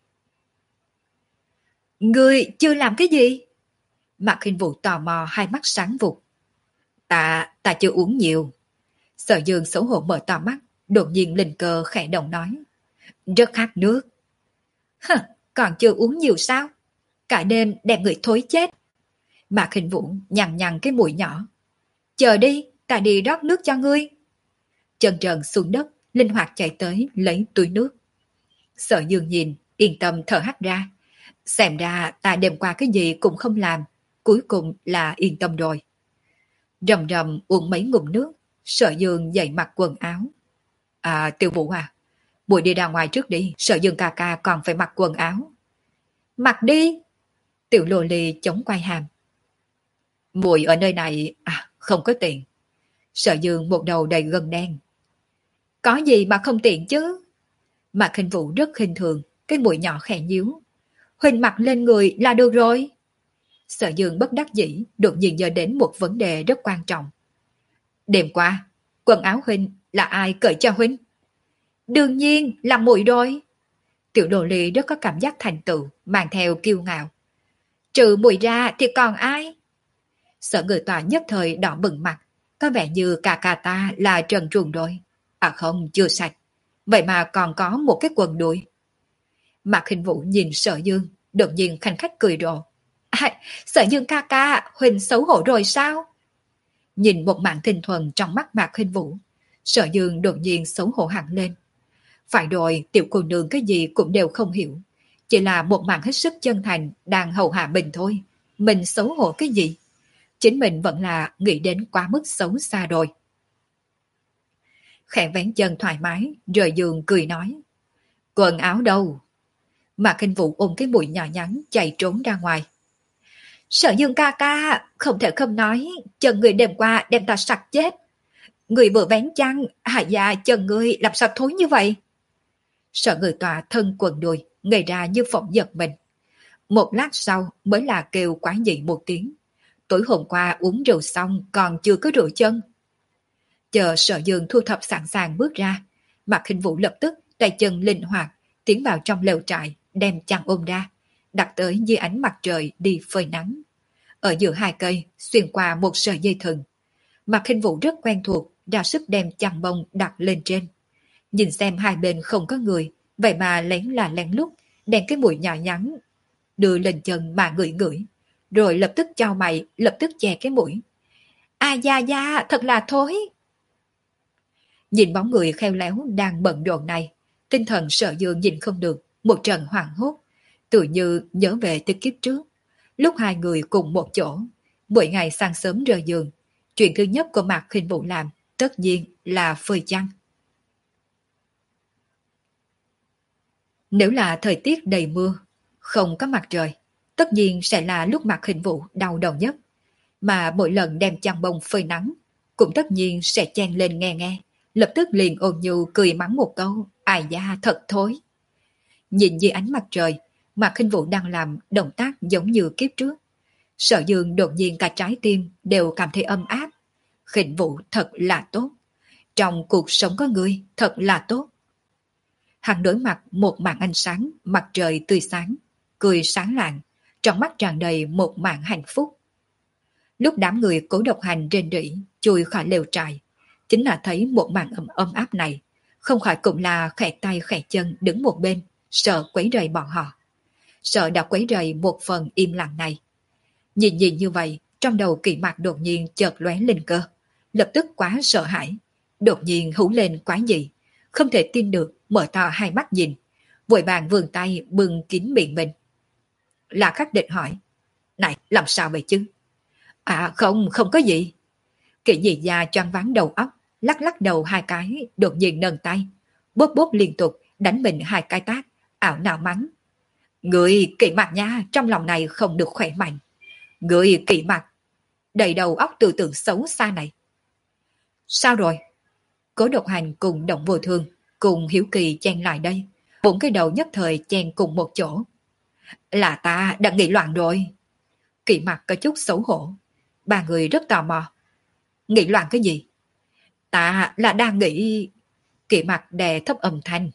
Ngươi chưa làm cái gì? Mạc Hình Vũ tò mò hai mắt sáng vụt. Ta, ta chưa uống nhiều. Sở Dương xấu hổ mở to mắt, đột nhiên linh cơ khẽ động nói. Rất khát nước. Hừ, còn chưa uống nhiều sao? Cả đêm đem người thối chết. Mạc Hình Vũ nhằn nhằn cái mũi nhỏ. Chờ đi, ta đi rót nước cho ngươi. Chân trần xuống đất, linh hoạt chạy tới lấy túi nước. Sở Dương nhìn, yên tâm thở hắt ra. Xem ra ta đêm qua cái gì cũng không làm, cuối cùng là yên tâm rồi. Rầm rầm uống mấy ngụm nước, Sở Dương dậy mặc quần áo. À, Tiêu Vũ à, muội đi ra ngoài trước đi, Sở Dương ca ca còn phải mặc quần áo. Mặc đi. Tiểu Lô Ly chống quay hàm. Muội ở nơi này, à, không có tiền. Sở Dương một đầu đầy gân đen. Có gì mà không tiện chứ? Mạc Khinh Vũ rất khinh thường, cái mũi nhỏ khẽ nhíu. Huynh mặc lên người là được rồi. Sở Dương bất đắc dĩ, đột nhiên nhớ đến một vấn đề rất quan trọng. Đêm qua, quần áo huynh là ai cởi cho huynh? Đương nhiên là muội rồi. Tiểu đồ ly rất có cảm giác thành tựu, mang theo kiêu ngạo. Trừ muội ra thì còn ai? Sở Người Tòa nhất thời đỏ bừng mặt, có vẻ như cả cả ta là trần truồng rồi. À không, chưa sạch. Vậy mà còn có một cái quần đùi. Mạc Khinh Vũ nhìn Sở Dương, đột nhiên khanh khách cười rộ. À, Sở Dương ca ca, huynh xấu hổ rồi sao? Nhìn một mảng tinh thuần trong mắt Mạc Khinh Vũ, Sở Dương đột nhiên xấu hổ hẳn lên. Phải rồi, tiểu cô nương cái gì cũng đều không hiểu. Chỉ là một mảng hết sức chân thành đang hầu hạ mình thôi. Mình xấu hổ cái gì? Chính mình vẫn là nghĩ đến quá mức xấu xa rồi. Khẽ vén chân thoải mái, rời giường cười nói. Quần áo đâu? Mạc Khinh Vũ ôm cái mũi nhỏ nhắn chạy trốn ra ngoài. Sở Dương ca ca, không thể không nói, chân người đêm qua đem ta sặc chết. Người vừa vén chăn, hại dạ chân người làm sao thối như vậy? Sở Người Tòa thân quần đùi, ngây ra như phỏng giật mình. Một lát sau mới là kêu quá dị một tiếng. Tối hôm qua uống rượu xong còn chưa có rửa chân. Chờ Sở Dương thu thập sẵn sàng bước ra, Mạc Khinh Vũ lập tức tay chân linh hoạt tiến vào trong lều trại, đem chăn ôm ra, đặt tới dưới ánh mặt trời đi phơi nắng. Ở giữa hai cây xuyên qua một sợi dây thừng. Mạc Khinh Vũ rất quen thuộc, ra sức đem chăn bông đặt lên trên. Nhìn xem hai bên không có người, vậy mà lén là lén lút đem cái mũi nhỏ nhắn đưa lên chân mà ngửi ngửi, rồi lập tức chau mày, lập tức che cái mũi. À da da, thật là thối. Nhìn bóng người khéo léo đang bận rộn này, tinh thần Sở Dương nhìn không được, một trận hoảng hốt, tự như nhớ về từ kiếp trước. Lúc hai người cùng một chỗ, mỗi ngày sáng sớm rời giường, chuyện thứ nhất của Mạc Khinh Vũ làm, tất nhiên là phơi chăn. Nếu là thời tiết đầy mưa, không có mặt trời, tất nhiên sẽ là lúc Mạc Khinh Vũ đau đầu nhất. Mà mỗi lần đem chăn bông phơi nắng, cũng tất nhiên sẽ chen lên nghe nghe, lập tức liền ôn nhu cười mắng một câu, ai da thật thối. Nhìn dưới ánh mặt trời, Mạc Khinh Vũ đang làm động tác giống như kiếp trước. Sở Dương đột nhiên cả trái tim đều cảm thấy ấm áp. Khinh Vũ thật là tốt. Trong cuộc sống có người thật là tốt. Hắn đối mặt một màn ánh sáng, mặt trời tươi sáng, cười sáng lạng, trong mắt tràn đầy một màn hạnh phúc. Lúc đám người Cố Độc Hành rên rỉ, chui khỏi lều trại, chính là thấy một màn ấm ấm áp này, không khỏi cũng là khẽ tay khẽ chân đứng một bên, sợ quấy rầy bọn họ. Sợ đã quấy rầy một phần im lặng này. Nhìn nhìn như vậy, trong đầu Kỷ Mạc đột nhiên chợt lóe lên cơ, lập tức quá sợ hãi, đột nhiên hú lên quá dị, không thể tin được, mở to hai mắt nhìn, vội vàng vươn tay bưng kín miệng mình. Là Khắc Địch hỏi, này làm sao vậy chứ? À không, không có gì. Kỷ Dị Gia choáng váng đầu óc, lắc lắc đầu hai cái, đột nhiên nâng tay, bóp bóp liên tục đánh mình hai cái tát, ảo não mắng. Người Kỷ Mạc nha, trong lòng này không được khỏe mạnh. Người Kỷ Mạc, đầy đầu óc tư tưởng xấu xa này. Sao rồi? Cố Độc Hành cùng Động Vô Thương, cùng Hiếu Kỳ chen lại đây, bốn cái đầu nhất thời chen cùng một chỗ. Là ta đã nghĩ loạn rồi. Kỷ Mạc có chút xấu hổ. Ba người rất tò mò. Nghĩ loạn cái gì? Ta là đang nghĩ... Kỷ Mạc đè thấp âm thanh.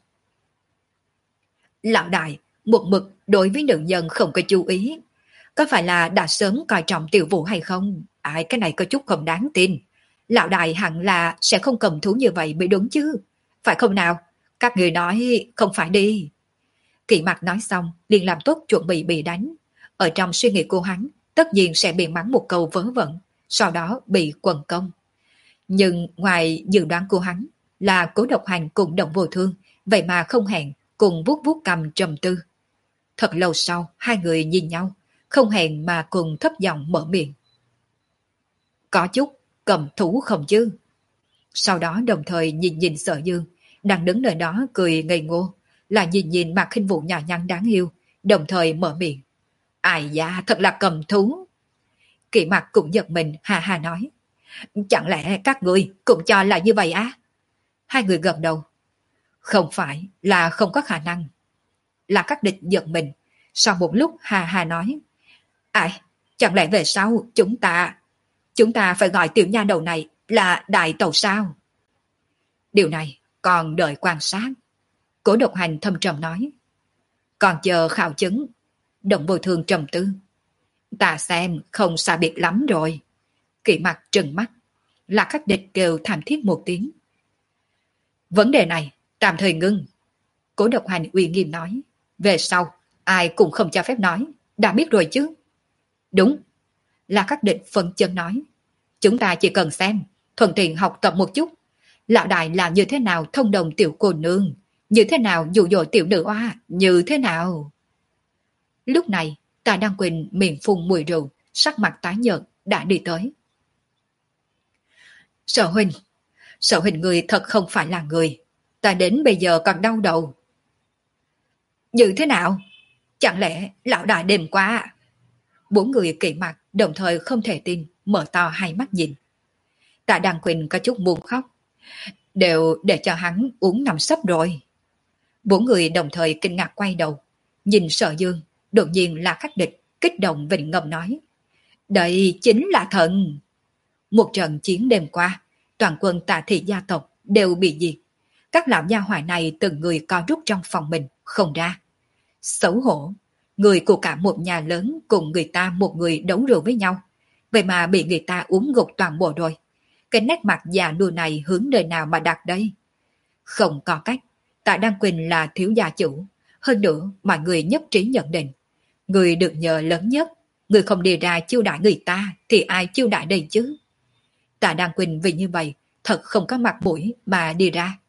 Lão đại, một mực đối với nữ nhân không có chú ý. Có phải là đã sớm coi trọng Tiểu Vũ hay không? Ai, cái này có chút không đáng tin. Lão đại hẳn là sẽ không cầm thú như vậy mới đúng chứ. Phải không nào? Các người nói không phải đi. Kỷ Mạc nói xong, liền làm tốt chuẩn bị bị đánh. Ở trong suy nghĩ của hắn, tất nhiên sẽ bị mắng một câu vớ vẩn, sau đó bị quần công. Nhưng ngoài dự đoán của hắn là Cố Độc Hành cùng Động Vô Thương, vậy mà không hẹn, cùng vuốt vuốt cầm trầm tư. Thật lâu sau, hai người nhìn nhau, không hẹn mà cùng thấp giọng mở miệng. Có chút cầm thú không chứ? Sau đó đồng thời nhìn nhìn Sở Dương, đang đứng nơi đó cười ngây ngô, là nhìn nhìn Mạc Khinh Vũ nhỏ nhắn đáng yêu, đồng thời mở miệng. Ai da, thật là cầm thú. Kỷ Mạc cũng giật mình, hà hà nói. Chẳng lẽ các người cũng cho là như vậy á? Hai người gật đầu. Không phải là không có khả năng. Là các địch giận mình. Sau một lúc hà hà nói. Ai, chẳng lẽ về sau chúng ta... Chúng ta phải gọi tiểu nha đầu này là đại tẩu sao? Điều này còn đợi quan sát. Cố Độc Hành thâm trầm nói. Còn chờ khảo chứng. Đồng Bồi Thường trầm tư. Ta xem không xa biệt lắm rồi. Kỵ mặt trừng mắt. Là các địch kêu thảm thiết một tiếng. Vấn đề này tạm thời ngưng. Cố Độc Hành uy nghiêm nói. Về sau ai cũng không cho phép nói. Đã biết rồi chứ? Đúng. Là các địch phân chân nói. Chúng ta chỉ cần xem, thuận tiện học tập một chút. Lão đại là như thế nào thông đồng tiểu cô nương, như thế nào dụ dỗ tiểu nữ oa, như thế nào. Lúc này, Tạ Đăng Quỳnh miệng phun mùi rượu, sắc mặt tái nhợt đã đi tới. Sở huynh, sở huynh người thật không phải là người, ta đến bây giờ còn đau đầu. Như thế nào? Chẳng lẽ lão đại đêm qua? Bốn người kỵ mặt đồng thời không thể tin, mở to hai mắt nhìn. Tạ Đăng Quỳnh có chút buồn khóc. Đều để cho hắn uống nằm sấp rồi. Bốn người đồng thời kinh ngạc quay đầu. Nhìn Sở Dương, đột nhiên là khắc địch, kích động vịnh ngầm nói. Đây chính là thần. Một trận chiến đêm qua, toàn quân Tạ thị gia tộc đều bị diệt. Các lão gia hỏa này từng người co rút trong phòng mình, không ra. Xấu hổ, người của cả một nhà lớn cùng người ta một người đấu rượu với nhau. Vậy mà bị người ta uống gục toàn bộ rồi. Cái nét mặt già nua này hướng nơi nào mà đặt đây? Không có cách. Tạ Đăng Quỳnh là thiếu gia chủ. Hơn nữa, mọi người nhất trí nhận định. Người được nhờ lớn nhất. Người không đi ra chiêu đãi người ta, thì ai chiêu đãi đây chứ? Tạ Đăng Quỳnh vì như vậy, thật không có mặt mũi mà đi ra.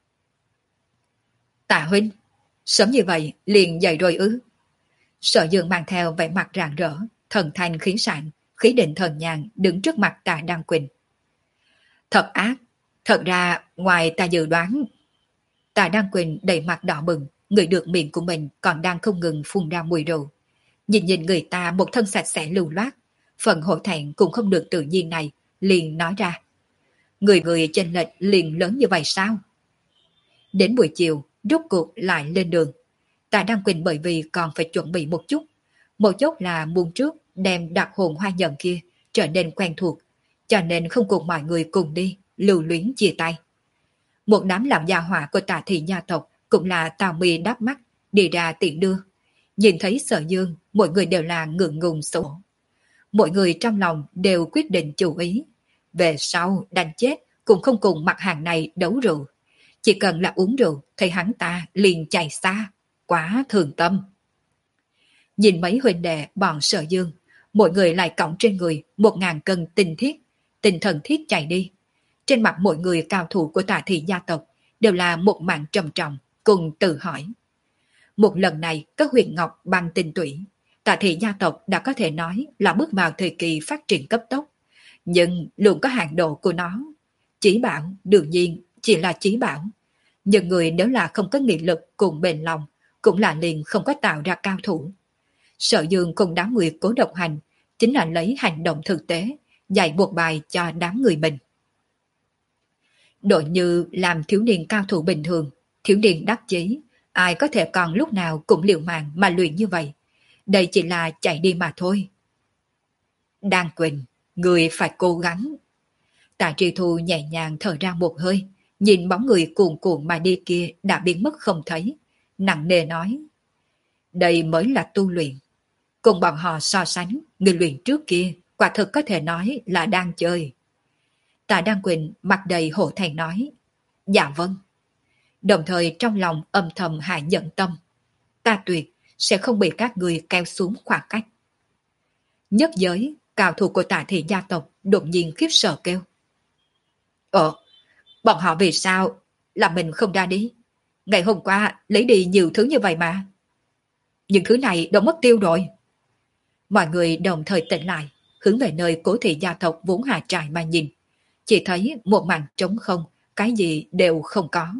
Tạ huynh, sớm như vậy liền dậy rồi ư? Sở Dương mang theo vẻ mặt rạng rỡ, thần thanh khí sảng, khí định thần nhàn đứng trước mặt Tạ Đăng Quỳnh. Thật ác, thật ra ngoài ta dự đoán. Tạ Đăng Quỳnh đầy mặt đỏ bừng, người được miệng của mình còn đang không ngừng phun ra mùi rượu. Nhìn nhìn người ta một thân sạch sẽ lưu loát, phần hổ thẹn cũng không được tự nhiên này, liền nói ra. Người người chênh lệch liền lớn như vậy sao? Đến buổi chiều, rốt cuộc lại lên đường. Tạ Đăng Quỳnh bởi vì còn phải chuẩn bị một chút. Một chút là muốn trước đem đặc hồn hoa nhận kia trở nên quen thuộc, cho nên không cùng mọi người cùng đi, lưu luyến chia tay. Một đám làm gia hỏa của Tạ thị gia tộc cũng là Tào Mi đáp mắt, đi ra tiện đưa. Nhìn thấy Sở Dương, mọi người đều là ngượng ngùng xấu hổ. Mọi người trong lòng đều quyết định chú ý. Về sau đánh chết cũng không cùng mặt hàng này đấu rượu. Chỉ cần là uống rượu thì hắn ta liền chạy xa, quá thường tâm. Nhìn mấy huynh đệ bọn Sở Dương, mỗi người lại cõng trên người một ngàn cân tinh thiết, tinh thần thiết chạy đi. Trên mặt mỗi người cao thủ của Tạ thị gia tộc đều là một màn trầm trọng, cùng tự hỏi. Một lần này các huyền ngọc bằng tinh tủy, Tạ thị gia tộc đã có thể nói là bước vào thời kỳ phát triển cấp tốc, nhưng luôn có hạn độ của nó. Chí bảo đương nhiên chỉ là chí bảo, nhưng người nếu là không có nghị lực cùng bền lòng, cũng là liền không có tạo ra cao thủ. Sở Dương cùng đám người Cố Độc Hành chính là lấy hành động thực tế dạy buộc bài cho đám người mình. Đội như làm thiếu niên cao thủ bình thường, thiếu niên đắc chí, ai có thể còn lúc nào cũng liều mạng mà luyện như vậy. Đây chỉ là chạy đi mà thôi. Đan Quỳnh, người phải cố gắng. Tạ Tri Thu nhẹ nhàng thở ra một hơi, nhìn bóng người cuồn cuộn mà đi kia đã biến mất không thấy, nặng nề nói. Đây mới là tu luyện. Cùng bọn họ so sánh, người luyện trước kia quả thực có thể nói là đang chơi. Tạ Đăng Quỳnh mặt đầy hổ thẹn nói. Dạ vâng. Đồng thời trong lòng âm thầm hạ nhận tâm. Ta tuyệt sẽ không bị các người kéo xuống khoảng cách. Nhất giới, cao thủ của Tạ thị gia tộc đột nhiên khiếp sợ kêu. Ờ, bọn họ vì sao là mình không ra đi? Ngày hôm qua lấy đi nhiều thứ như vậy mà. Những thứ này đã mất tiêu rồi. Mọi người đồng thời tỉnh lại, hướng về nơi Cố thị gia tộc vốn hạ trại mà nhìn. Chỉ thấy một màn trống không, cái gì đều không có.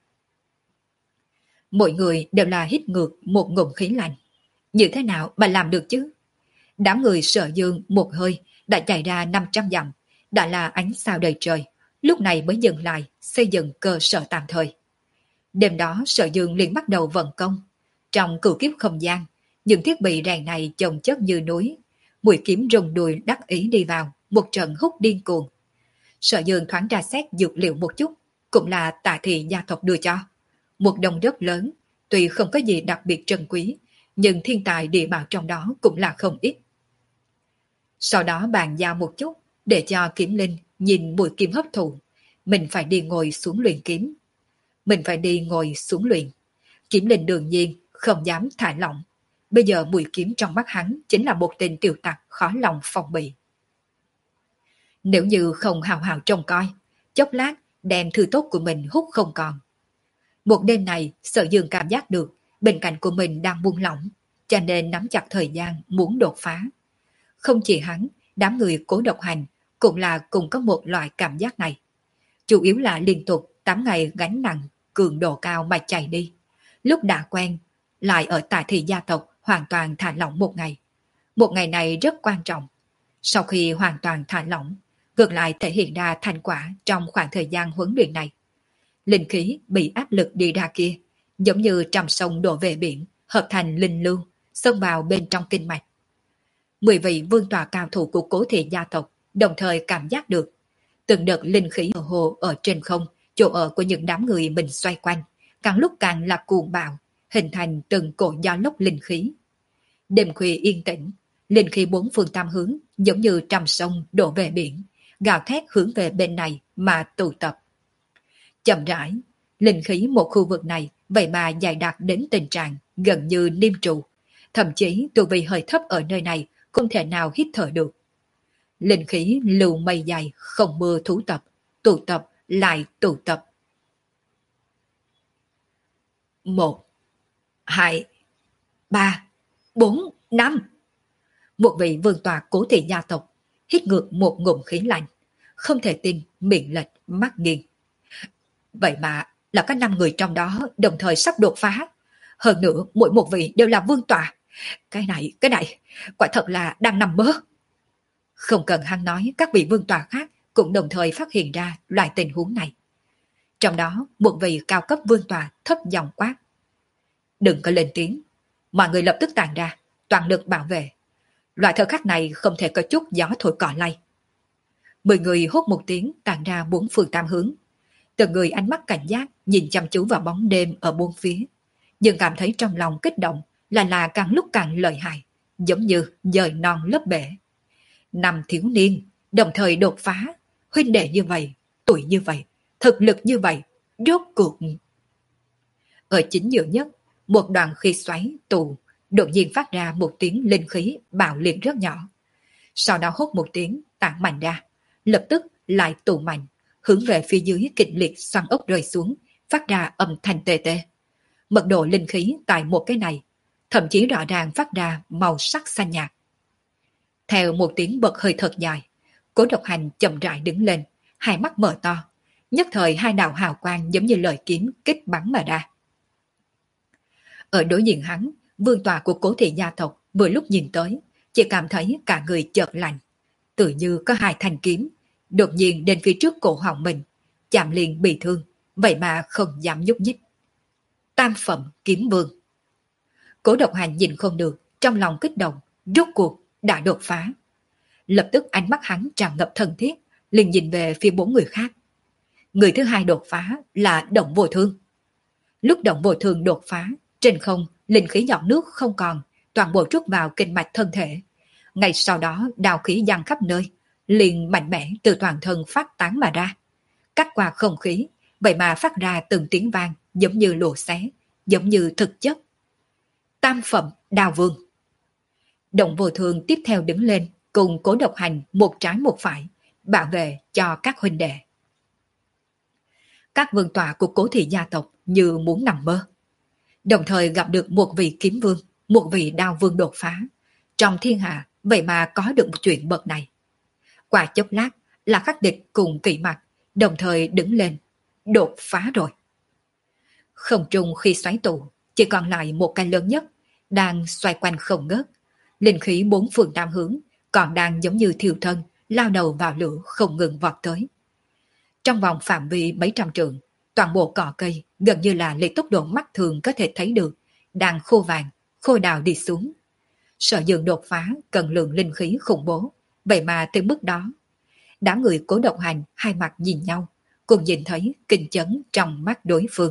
Mọi người đều là hít ngược một ngụm khí lạnh. Như thế nào mà làm được chứ? Đám người Sở Dương một hơi đã chạy ra năm trăm dặm, đã là ánh sao đầy trời, lúc này mới dừng lại xây dựng cơ sở tạm thời. Đêm đó Sở Dương liền bắt đầu vận công. Trong cửu kiếp không gian, những thiết bị rèn này chồng chất như núi, mũi kiếm rung đùi đắc ý đi vào, một trận hút điên cuồng. Sở Dương thoáng ra xét dược liệu một chút, cũng là Tạ Thị gia tộc đưa cho. Một đồng đất lớn, tuy không có gì đặc biệt trân quý, nhưng thiên tài địa bảo trong đó cũng là không ít. Sau đó bàn giao một chút, để cho Kiếm Linh nhìn mũi kiếm hấp thụ, mình phải đi ngồi xuống luyện kiếm. Mình phải đi ngồi xuống luyện. Kiếm Linh đương nhiên không dám thả lỏng. Bây giờ mũi kiếm trong mắt hắn chính là một tên tiểu tặc khó lòng phòng bị. Nếu như không hào hào trông coi, chốc lát đem thư tốt của mình hút không còn. Một đêm này, Sở Dương cảm giác được bên cạnh của mình đang buông lỏng, cho nên nắm chặt thời gian muốn đột phá. Không chỉ hắn, đám người Cố Độc Hành cũng là cùng có một loại cảm giác này. Chủ yếu là liên tục tám ngày gánh nặng cường độ cao mà chạy đi. Lúc đã quen, lại ở Tạ Thị gia tộc hoàn toàn thả lỏng một ngày. Một ngày này rất quan trọng. Sau khi hoàn toàn thả lỏng, ngược lại thể hiện ra thành quả trong khoảng thời gian huấn luyện này. Linh khí bị áp lực đi ra kia, giống như trăm sông đổ về biển, hợp thành linh lưu, xông vào bên trong kinh mạch. Mười vị vương tọa cao thủ của Cố Thị gia tộc đồng thời cảm giác được từng đợt linh khí hồ hồ ở trên không, chỗ ở của những đám người mình xoay quanh, càng lúc càng là cuồng bạo, hình thành từng cổ gió lốc linh khí. Đêm khuya yên tĩnh, linh khí bốn phương tám hướng giống như trăm sông đổ về biển, gào thét hướng về bên này mà tụ tập. Chậm rãi, linh khí một khu vực này vậy mà dày đặc đến tình trạng gần như niêm trụ, thậm chí tu vi hơi thấp ở nơi này không thể nào hít thở được. Linh khí lưu mây dài không mưa thú tập, tụ tập lại tụ tập. Một, hai, ba, bốn, năm. Một vị vương tọa Cố Thị gia tộc hít ngược một ngụm khí lạnh, không thể tin, miệng lệch, mắt nghiêng. Vậy mà là các năm người trong đó đồng thời sắp đột phá. Hơn nữa mỗi một vị đều là vương tọa. Cái này, cái này, quả thật là đang nằm mơ. Không cần hắn nói, các vị vương tọa khác cũng đồng thời phát hiện ra loại tình huống này. Trong đó, một vị cao cấp vương tọa thấp giọng quát. Đừng có lên tiếng, mọi người lập tức tàn ra, toàn lực bảo vệ. Loại thời khắc này không thể có chút gió thổi cỏ lay. Mười người hốt một tiếng tàn ra bốn phương tám hướng. Từng người ánh mắt cảnh giác nhìn chăm chú vào bóng đêm ở bốn phía, nhưng cảm thấy trong lòng kích động là là càng lúc càng lợi hại, giống như dời non lấp bể. Năm thiếu niên đồng thời đột phá, huynh đệ như vậy, tuổi như vậy, thực lực như vậy, rốt cuộc. Ở chính giữa nhất, một đoàn khí xoáy tù đột nhiên phát ra một tiếng linh khí bạo liệt rất nhỏ. Sau đó hốt một tiếng tản mạnh ra, lập tức lại tụ mạnh, hướng về phía dưới kịch liệt xoắn ốc rơi xuống, phát ra âm thanh tê tê. Mật độ linh khí tại một cái này, thậm chí rõ ràng phát ra màu sắc xanh nhạt. Theo một tiếng bật hơi thật dài, Cố Độc Hành chậm rãi đứng lên, hai mắt mở to, nhất thời hai đạo hào quang giống như lời kiếm kích bắn mà ra. Ở đối diện hắn, vương tọa của Cố Thị gia tộc vừa lúc nhìn tới, chỉ cảm thấy cả người chợt lạnh, tự như có hai thanh kiếm đột nhiên đến phía trước cổ họng mình, chạm liền bị thương, vậy mà không dám nhúc nhích. Tam phẩm kiếm vương. Cố Độc Hành nhìn không được, trong lòng kích động, rốt cuộc đã đột phá. Lập tức ánh mắt hắn tràn ngập thân thiết, liền nhìn về phía bốn người khác. Người thứ hai đột phá là Động Vô Thương. Lúc Động Vô Thương đột phá, trên không linh khí giọt nước không còn, toàn bộ trút vào kinh mạch thân thể. Ngay sau đó đào khí giăng khắp nơi, liền mạnh mẽ từ toàn thân phát tán mà ra. Cắt qua không khí, vậy mà phát ra từng tiếng vang giống như lụa xé, giống như thực chất. Tam phẩm Đao Vương. Động Vô Thương tiếp theo đứng lên, cùng Cố Độc Hành một trái một phải, bảo vệ cho các huynh đệ. Các vương tọa của Cố Thị gia tộc như muốn nằm mơ. Đồng thời gặp được một vị kiếm vương, một vị đao vương đột phá. Trong thiên hạ, vậy mà có được một chuyện bậc này. Qua chốc lát là khắc địch cùng kỵ mặt, đồng thời đứng lên, đột phá rồi. Không trung khi xoáy tụ, chỉ còn lại một cái lớn nhất, đang xoay quanh không ngớt. Linh khí bốn phương tám hướng, còn đang giống như thiêu thân, lao đầu vào lửa không ngừng vọt tới. Trong vòng phạm vi mấy trăm trượng, toàn bộ cỏ cây gần như là lấy tốc độ mắt thường có thể thấy được, đang khô vàng, khô đào đi xuống. Sở Dương đột phá cần lượng linh khí khủng bố, vậy mà tới mức đó. Đám người Cố Độc Hành hai mặt nhìn nhau, cùng nhìn thấy kinh chấn trong mắt đối phương.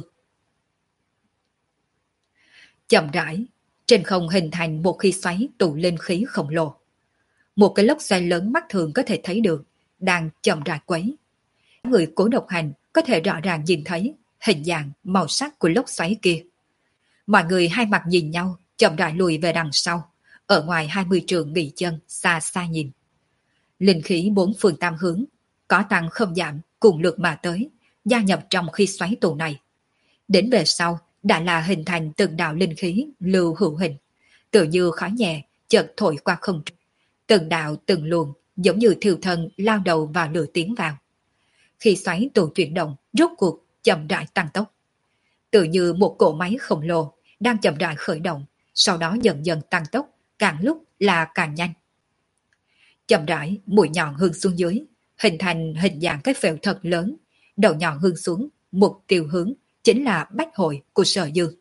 Chậm rãi, trên không hình thành một khí xoáy tụ linh khí khổng lồ. Một cái lốc xoáy lớn mắt thường có thể thấy được, đang chậm rãi quấy. Người Cố Độc Hành có thể rõ ràng nhìn thấy hình dạng màu sắc của lốc xoáy kia. Mọi người hai mặt nhìn nhau, chậm rãi lùi về đằng sau, ở ngoài hai mươi trượng nghỉ chân, xa xa nhìn. Linh khí bốn phương tám hướng, có tăng không giảm, cùng lượt mà tới, gia nhập trong khí xoáy tụ này. Đến về sau, đã là hình thành từng đạo linh khí lưu hữu hình, tự như khói nhẹ, chợt thổi qua không trung. Từng đạo từng luồng, giống như thiêu thân lao đầu vào lửa tiến vào. Khi xoáy tụ chuyển động, rốt cuộc chậm rãi tăng tốc. Tự như một cỗ máy khổng lồ đang chậm rãi khởi động, sau đó dần dần tăng tốc, càng lúc là càng nhanh. Chậm rãi, mũi nhọn hướng xuống dưới, hình thành hình dạng cái phễu thật lớn, đầu nhọn hướng xuống, mục tiêu hướng chính là bách hội của Sở Dương.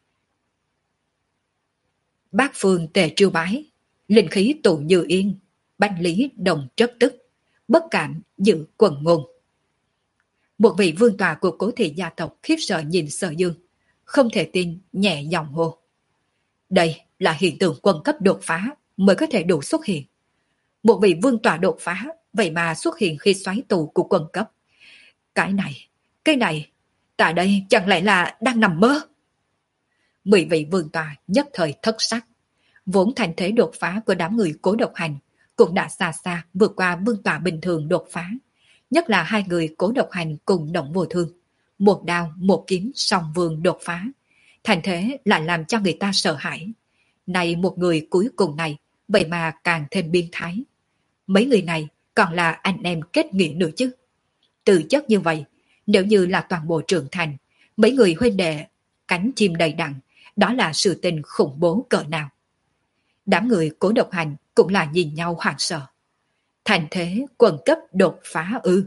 Bát phương tề triêu bái, linh khí tụ như yên, bách lý đồng trất tức, bất cảm giữ quần ngôn. Một vị vương tọa của Cố thị gia tộc khiếp sợ nhìn Sở Dương, không thể tin, nhẹ giọng hô. Đây là hiện tượng quân cấp đột phá mới có thể đủ xuất hiện. Một vị vương tọa đột phá, vậy mà xuất hiện khi xoáy tù của quân cấp. Cái này, cái này, tại đây chẳng lẽ là đang nằm mơ? Mười vị vương tọa nhất thời thất sắc. Vốn thành thế đột phá của đám người Cố Độc Hành cũng đã xa xa vượt qua vương tọa bình thường đột phá. Nhất là hai người Cố Độc Hành cùng Động Vô Thương. Một đao, một kiếm song vương đột phá. Thành thế lại làm cho người ta sợ hãi. Này một người cuối cùng này, vậy mà càng thêm biên thái. Mấy người này còn là anh em kết nghĩa nữa chứ. Từ chất như vậy, nếu như là toàn bộ trưởng thành, mấy người huynh đệ cánh chim đầy đặn, đó là sự tình khủng bố cỡ nào. Đám người Cố Độc Hành cũng là nhìn nhau hoảng sợ. Thành thế quần cấp đột phá ư.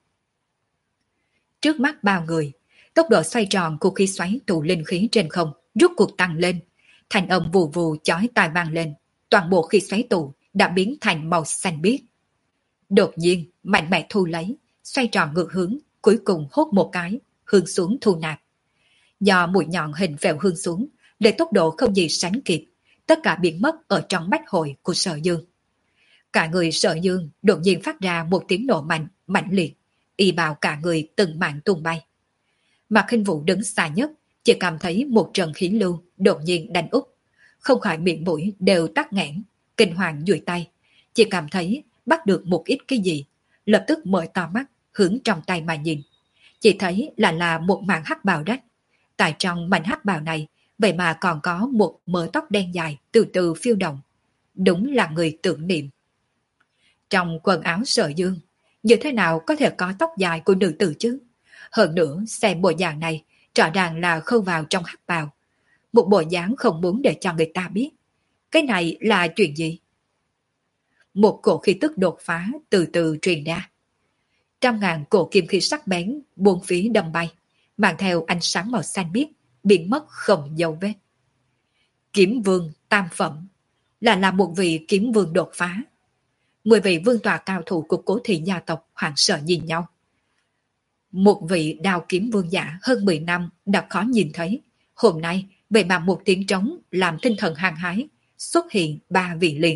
Trước mắt bao người, tốc độ xoay tròn của khí xoáy tụ linh khí trên không rút cuộc tăng lên. Thành âm vù vù chói tai vang lên, toàn bộ khí xoáy tụ đã biến thành màu xanh biếc. Đột nhiên, mạnh mẽ thu lấy, xoay tròn ngược hướng, cuối cùng hốt một cái, hướng xuống thu nạp. Do mũi nhọn hình vẹo hướng xuống, để tốc độ không gì sánh kịp, tất cả biến mất ở trong bách hội của Sở Dương. Cả người Sở Dương đột nhiên phát ra một tiếng nổ mạnh, mạnh liệt, y bào cả người từng mảng tung bay. Mạc Khinh Vũ đứng xa nhất, chỉ cảm thấy một trận khí lưu đột nhiên đánh úp, không khỏi miệng mũi đều tắc nghẽn, kinh hoàng duỗi tay, chỉ cảm thấy bắt được một ít cái gì, lập tức mở to mắt hướng trong tay mà nhìn, chỉ thấy là là một mảng hắc bào rách. Tại trong mảnh hắc bào này, vậy mà còn có một mớ tóc đen dài từ từ phiêu động, đúng là người tưởng niệm. Trong quần áo Sở Dương, như thế nào có thể có tóc dài của nữ tử chứ? Hơn nữa xem bộ dạng này, rõ ràng là khâu vào trong hắc bào, một bộ dáng không muốn để cho người ta biết. Cái này là chuyện gì? Một cổ khí tức đột phá từ từ truyền ra. Trăm ngàn cổ kim khí sắc bén buông phí đâm bay, mang theo ánh sáng màu xanh biếc, biến mất không dấu vết. Kiếm vương tam phẩm, là là một vị kiếm vương đột phá. Mười vị vương tọa cao thủ của Cố thị gia tộc hoảng sợ nhìn nhau. Một vị đao kiếm vương giả hơn mười năm đã khó nhìn thấy, hôm nay vậy mà một tiếng trống làm tinh thần hăng hái, xuất hiện ba vị liền.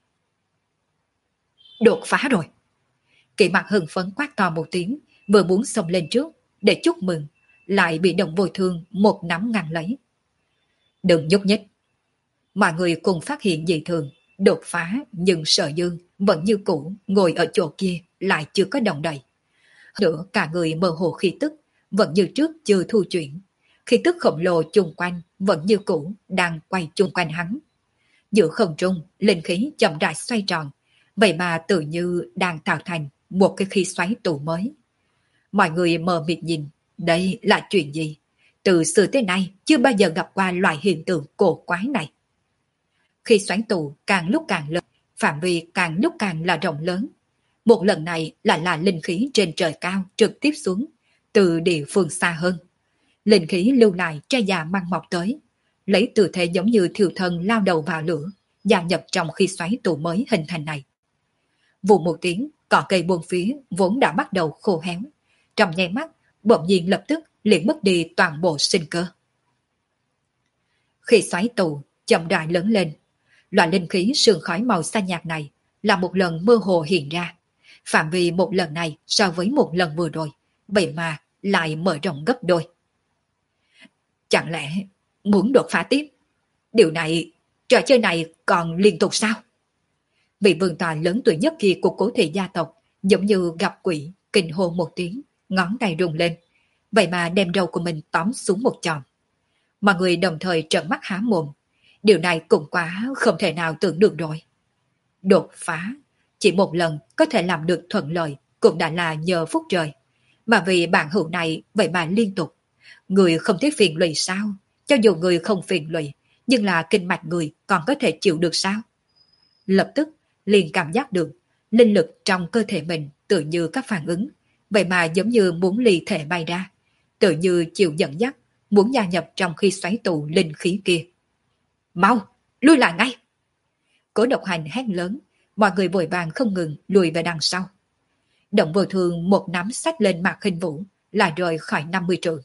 Đột phá rồi. Kỵ mặt hưng phấn quát to một tiếng, vừa muốn xông lên trước để chúc mừng, lại bị Động Vô Thương một nắm ngăn lấy. Đừng nhúc nhích. Mọi người cùng phát hiện dị thường, đột phá, nhưng Sở Dương vẫn như cũ ngồi ở chỗ kia, lại chưa có động đậy. Nữa cả người mơ hồ khí tức, vẫn như trước chưa thu chuyển. Khí tức khổng lồ chung quanh vẫn như cũ đang quay chung quanh hắn. Giữa không trung, linh khí chậm rãi xoay tròn, vậy mà tự như đang tạo thành một cái khí xoáy tụ mới. Mọi người mờ mịt nhìn, đây là chuyện gì? Từ xưa tới nay chưa bao giờ gặp qua loại hiện tượng cổ quái này. Khi xoáy tụ càng lúc càng lớn, phạm vi càng lúc càng là rộng lớn. Một lần này lại là linh khí trên trời cao trực tiếp xuống, từ địa phương xa hơn. Linh khí lưu lại che già mang mọc tới, lấy tư thế giống như thiêu thân lao đầu vào lửa, gia nhập trong khi xoáy tụ mới hình thành này. Vụ một tiếng, cỏ cây buông phía vốn đã bắt đầu khô héo. Trong nháy mắt, bỗng nhiên lập tức liền mất đi toàn bộ sinh cơ. Khi xoáy tụ chậm rãi lớn lên, loại linh khí sương khói màu xanh nhạt này là một lần mơ hồ hiện ra. Phạm vi một lần này so với một lần vừa rồi, vậy mà lại mở rộng gấp đôi. Chẳng lẽ muốn đột phá tiếp? Điều này, trò chơi này còn liên tục sao? Vị vương tòa lớn tuổi nhất kia của Cố Thị gia tộc giống như gặp quỷ, kinh hô một tiếng, ngón tay rung lên, vậy mà đem râu của mình tóm xuống một chòm. Mọi người đồng thời trợn mắt há mồm, điều này cũng quá không thể nào tưởng được rồi. Đột phá, chỉ một lần có thể làm được thuận lợi cũng đã là nhờ phúc trời, mà vì bản hữu này vậy mà liên tục. Người không thấy phiền lụy sao? Cho dù người không phiền lụy, nhưng là kinh mạch người còn có thể chịu được sao? Lập tức liền cảm giác được linh lực trong cơ thể mình tự như các phản ứng, vậy mà giống như muốn ly thể bay ra, tự như chịu dẫn dắt, muốn gia nhập trong khi xoáy tụ linh khí kia. Mau, lui lại ngay! Cố Độc Hành hét lớn, mọi người vội vàng không ngừng lùi về đằng sau. Động Vô Thường một nắm sách lên Mạc Khinh Vũ, lại rời khỏi năm mươi trượng.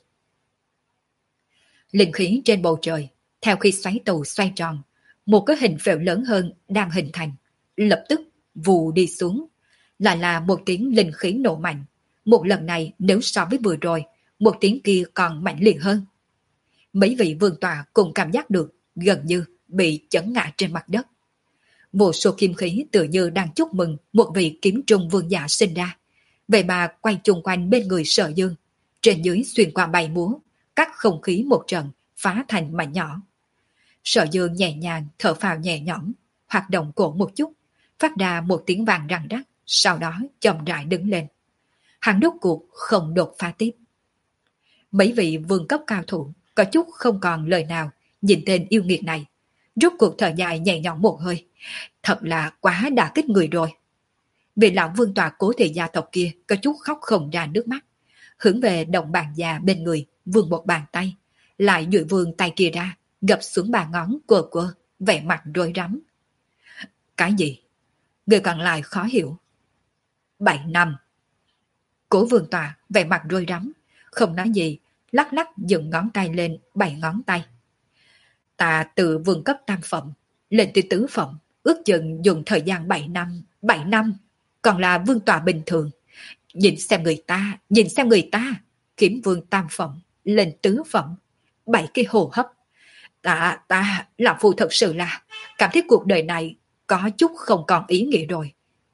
Linh khí trên bầu trời, theo khi xoáy tụ xoay tròn, một cái hình phễu lớn hơn đang hình thành, lập tức vù đi xuống. Lại là một tiếng linh khí nổ mạnh. Một lần này nếu so với vừa rồi, một tiếng kia còn mạnh liệt hơn. Mấy vị vương tọa cùng cảm giác được gần như bị chấn ngã trên mặt đất. Vô số kim khí tự như đang chúc mừng một vị kiếm trung vương giả sinh ra. Vậy mà quay chung quanh bên người Sở Dương, trên dưới xuyên qua bay múa, cắt không khí một trận, phá thành mảnh nhỏ. Sở Dương nhẹ nhàng thở phào nhẹ nhõm, hoạt động cổ một chút, phát ra một tiếng vàng răng rắc, sau đó chậm rãi đứng lên. Hắn đốt cuộc không đột phá tiếp. Mấy vị vương cấp cao thủ có chút không còn lời nào nhìn tên yêu nghiệt này, rốt cuộc thở dài nhẹ nhõm một hơi, thật là quá đả kích người rồi. Vị lão vương tọa Cố Thị gia tộc kia có chút khóc không ra nước mắt, hướng về động bàn già bên người vươn một bàn tay, lại duỗi vươn tay kia ra, gập xuống ba ngón quơ quơ, vẻ mặt rối rắm. Cái gì? Người còn lại khó hiểu. Bảy năm. Cố vương tọa vẻ mặt rối rắm, không nói gì, lắc lắc dựng ngón tay lên bảy ngón tay. Ta từ vương cấp tam phẩm lên tới tứ phẩm, ước chừng dùng thời gian bảy năm, bảy năm, còn là vương tọa bình thường. Nhìn xem người ta, nhìn xem người ta, kiếm vương tam phẩm lên tứ phẩm, bảy cái hô hấp. Ta, ta, lão phu thật sự là cảm thấy cuộc đời này có chút không còn ý nghĩa rồi.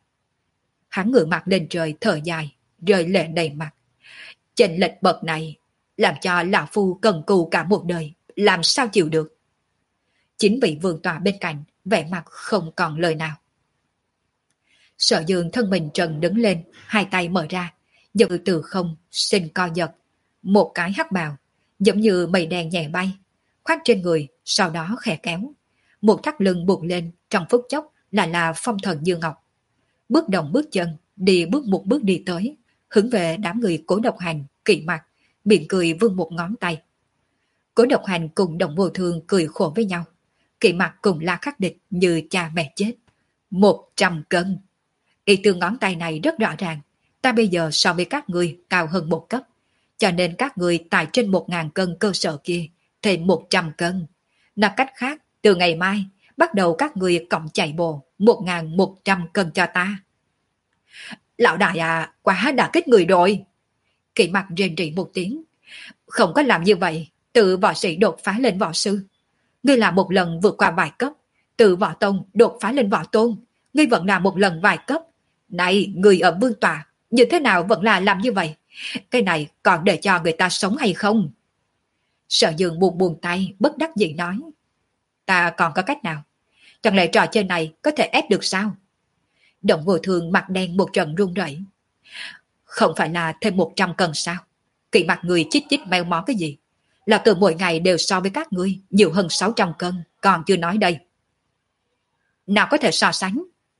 Hắn ngửa mặt lên trời thở dài, rơi lệ đầy mặt. Chênh lệch bậc này làm cho lão phu cần cù cả một đời, làm sao chịu được. Chính vị vương tọa bên cạnh vẻ mặt không còn lời nào. Sở Dương thân mình trần đứng lên, hai tay mở ra, như từ không sinh co giật, một cái hắc bào giống như mây đen nhẹ bay, khoác trên người, sau đó khẽ kéo, một thắt lưng buộc lên, trong phút chốc là là phong thần như ngọc. Bước động bước chân, đi bước một bước đi tới, hướng về đám người Cố Độc Hành, Kỵ Mặc, miệng cười vươn một ngón tay. Cố Độc Hành cùng Động Vô Thường cười khổ với nhau, Kỵ Mặc cùng La Khắc Địch như cha mẹ chết. Một trăm cân. Ý từ ngón tay này rất rõ ràng, ta bây giờ so với các người cao hơn một cấp, cho nên các người tại trên một ngàn cân cơ sở kia thêm một trăm cân. Nói cách khác, từ ngày mai bắt đầu các người cộng chạy bộ một ngàn một trăm cân cho ta. Lão đại à, quá đã kích người rồi. Kỵ Mặc rên rỉ một tiếng. Không có làm như vậy, từ võ sĩ đột phá lên võ sư. Ngươi làm một lần vượt qua vài cấp, từ võ tông đột phá lên võ tôn, ngươi vẫn làm một lần vài cấp. Này, người ở vương tòa, như thế nào vẫn là làm như vậy? Cái này còn để cho người ta sống hay không? Sở Dương buồn buồn tay, bất đắc dĩ nói. Ta còn có cách nào? Chẳng lẽ trò chơi này có thể ép được sao? Động Vô Thường mặt đen một trận run rẩy. Không phải là thêm một trăm cân sao? Kỵ Mặc người chích chích meo mó cái gì? Là từ mỗi ngày đều so với các ngươi nhiều hơn sáu trăm cân, còn chưa nói đây. Nào có thể so sánh?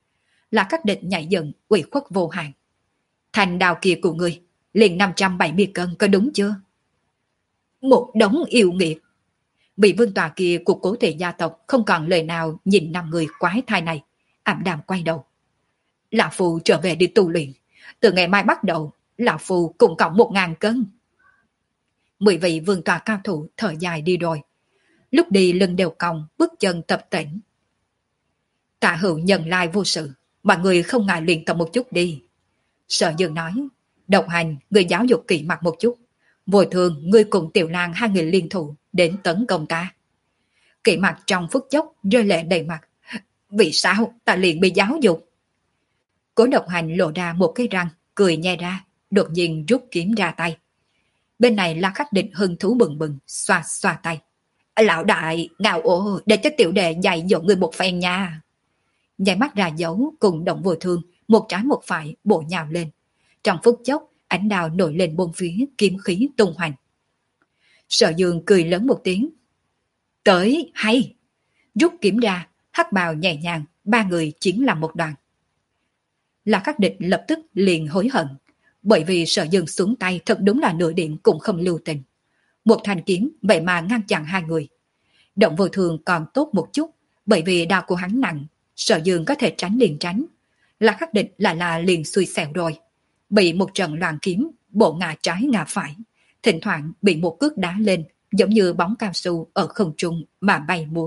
là các địch nhảy dựng, ủy khuất vô hạn. Thành đào kia của ngươi, liền năm trăm bảy mươi cân có đúng chưa? Một đống yêu nghiệt. Vị vương tòa kia của cố thị gia tộc không còn lời nào nhìn năm người quái thai này, ảm đạm quay đầu. Lão Phu trở về đi tu luyện, từ ngày mai bắt đầu, Lão Phu cũng cộng một ngàn cân. Mười vị vương tòa cao thủ thở dài đi rồi. Lúc đi lưng đều còng, bước chân tập tễnh. Tạ Hữu nhận lai vô sự, mọi người không ngại luyện tập một chút đi. Sở Dương nói, Độc Hành, người giáo dục kỹ mặt một chút. Vội thường, ngươi cùng Tiểu Lang hai người liên thủ đến tấn công ta. Kỹ mặt trong phút chốc rơi lệ đầy mặt. Vì sao ta liền bị giáo dục? Cố Độc Hành lộ ra một cái răng, cười nhẹ ra, đột nhiên rút kiếm ra tay. Bên này là Khắc Địch hưng thú bừng bừng, xoa xoa tay. Lão đại, ngạo ồ, để cho tiểu đệ dạy dỗ người một phen nha. Nhảy mắt ra dấu cùng Động Vô Thương, một trái một phải bổ nhào lên. Trong phút chốc, ánh đào nổi lên bốn phía, kiếm khí tung hoành. Sở Dương cười lớn một tiếng. Tới, hay! Rút kiếm ra, hắc bào nhẹ nhàng, ba người chiến làm một đoàn. Là Khắc Địch lập tức liền hối hận, bởi vì Sở Dương xuống tay thật đúng là nửa điểm cũng không lưu tình. Một thanh kiếm vậy mà ngăn chặn hai người. Động Vô Thương còn tốt một chút, bởi vì đao của hắn nặng, Sở Dương có thể tránh liền tránh. Là Khắc Địch lại là liền xui xẻo rồi, bị một trận loạn kiếm, bộ ngả trái ngả phải, thỉnh thoảng bị một cước đá lên, giống như bóng cao su ở không trung mà bay múa.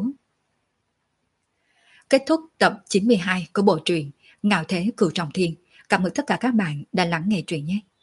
Kết thúc tập chín mươi hai của bộ truyện Ngạo Thế Cửu Trọng Thiên. Cảm ơn tất cả các bạn đã lắng nghe truyện nhé.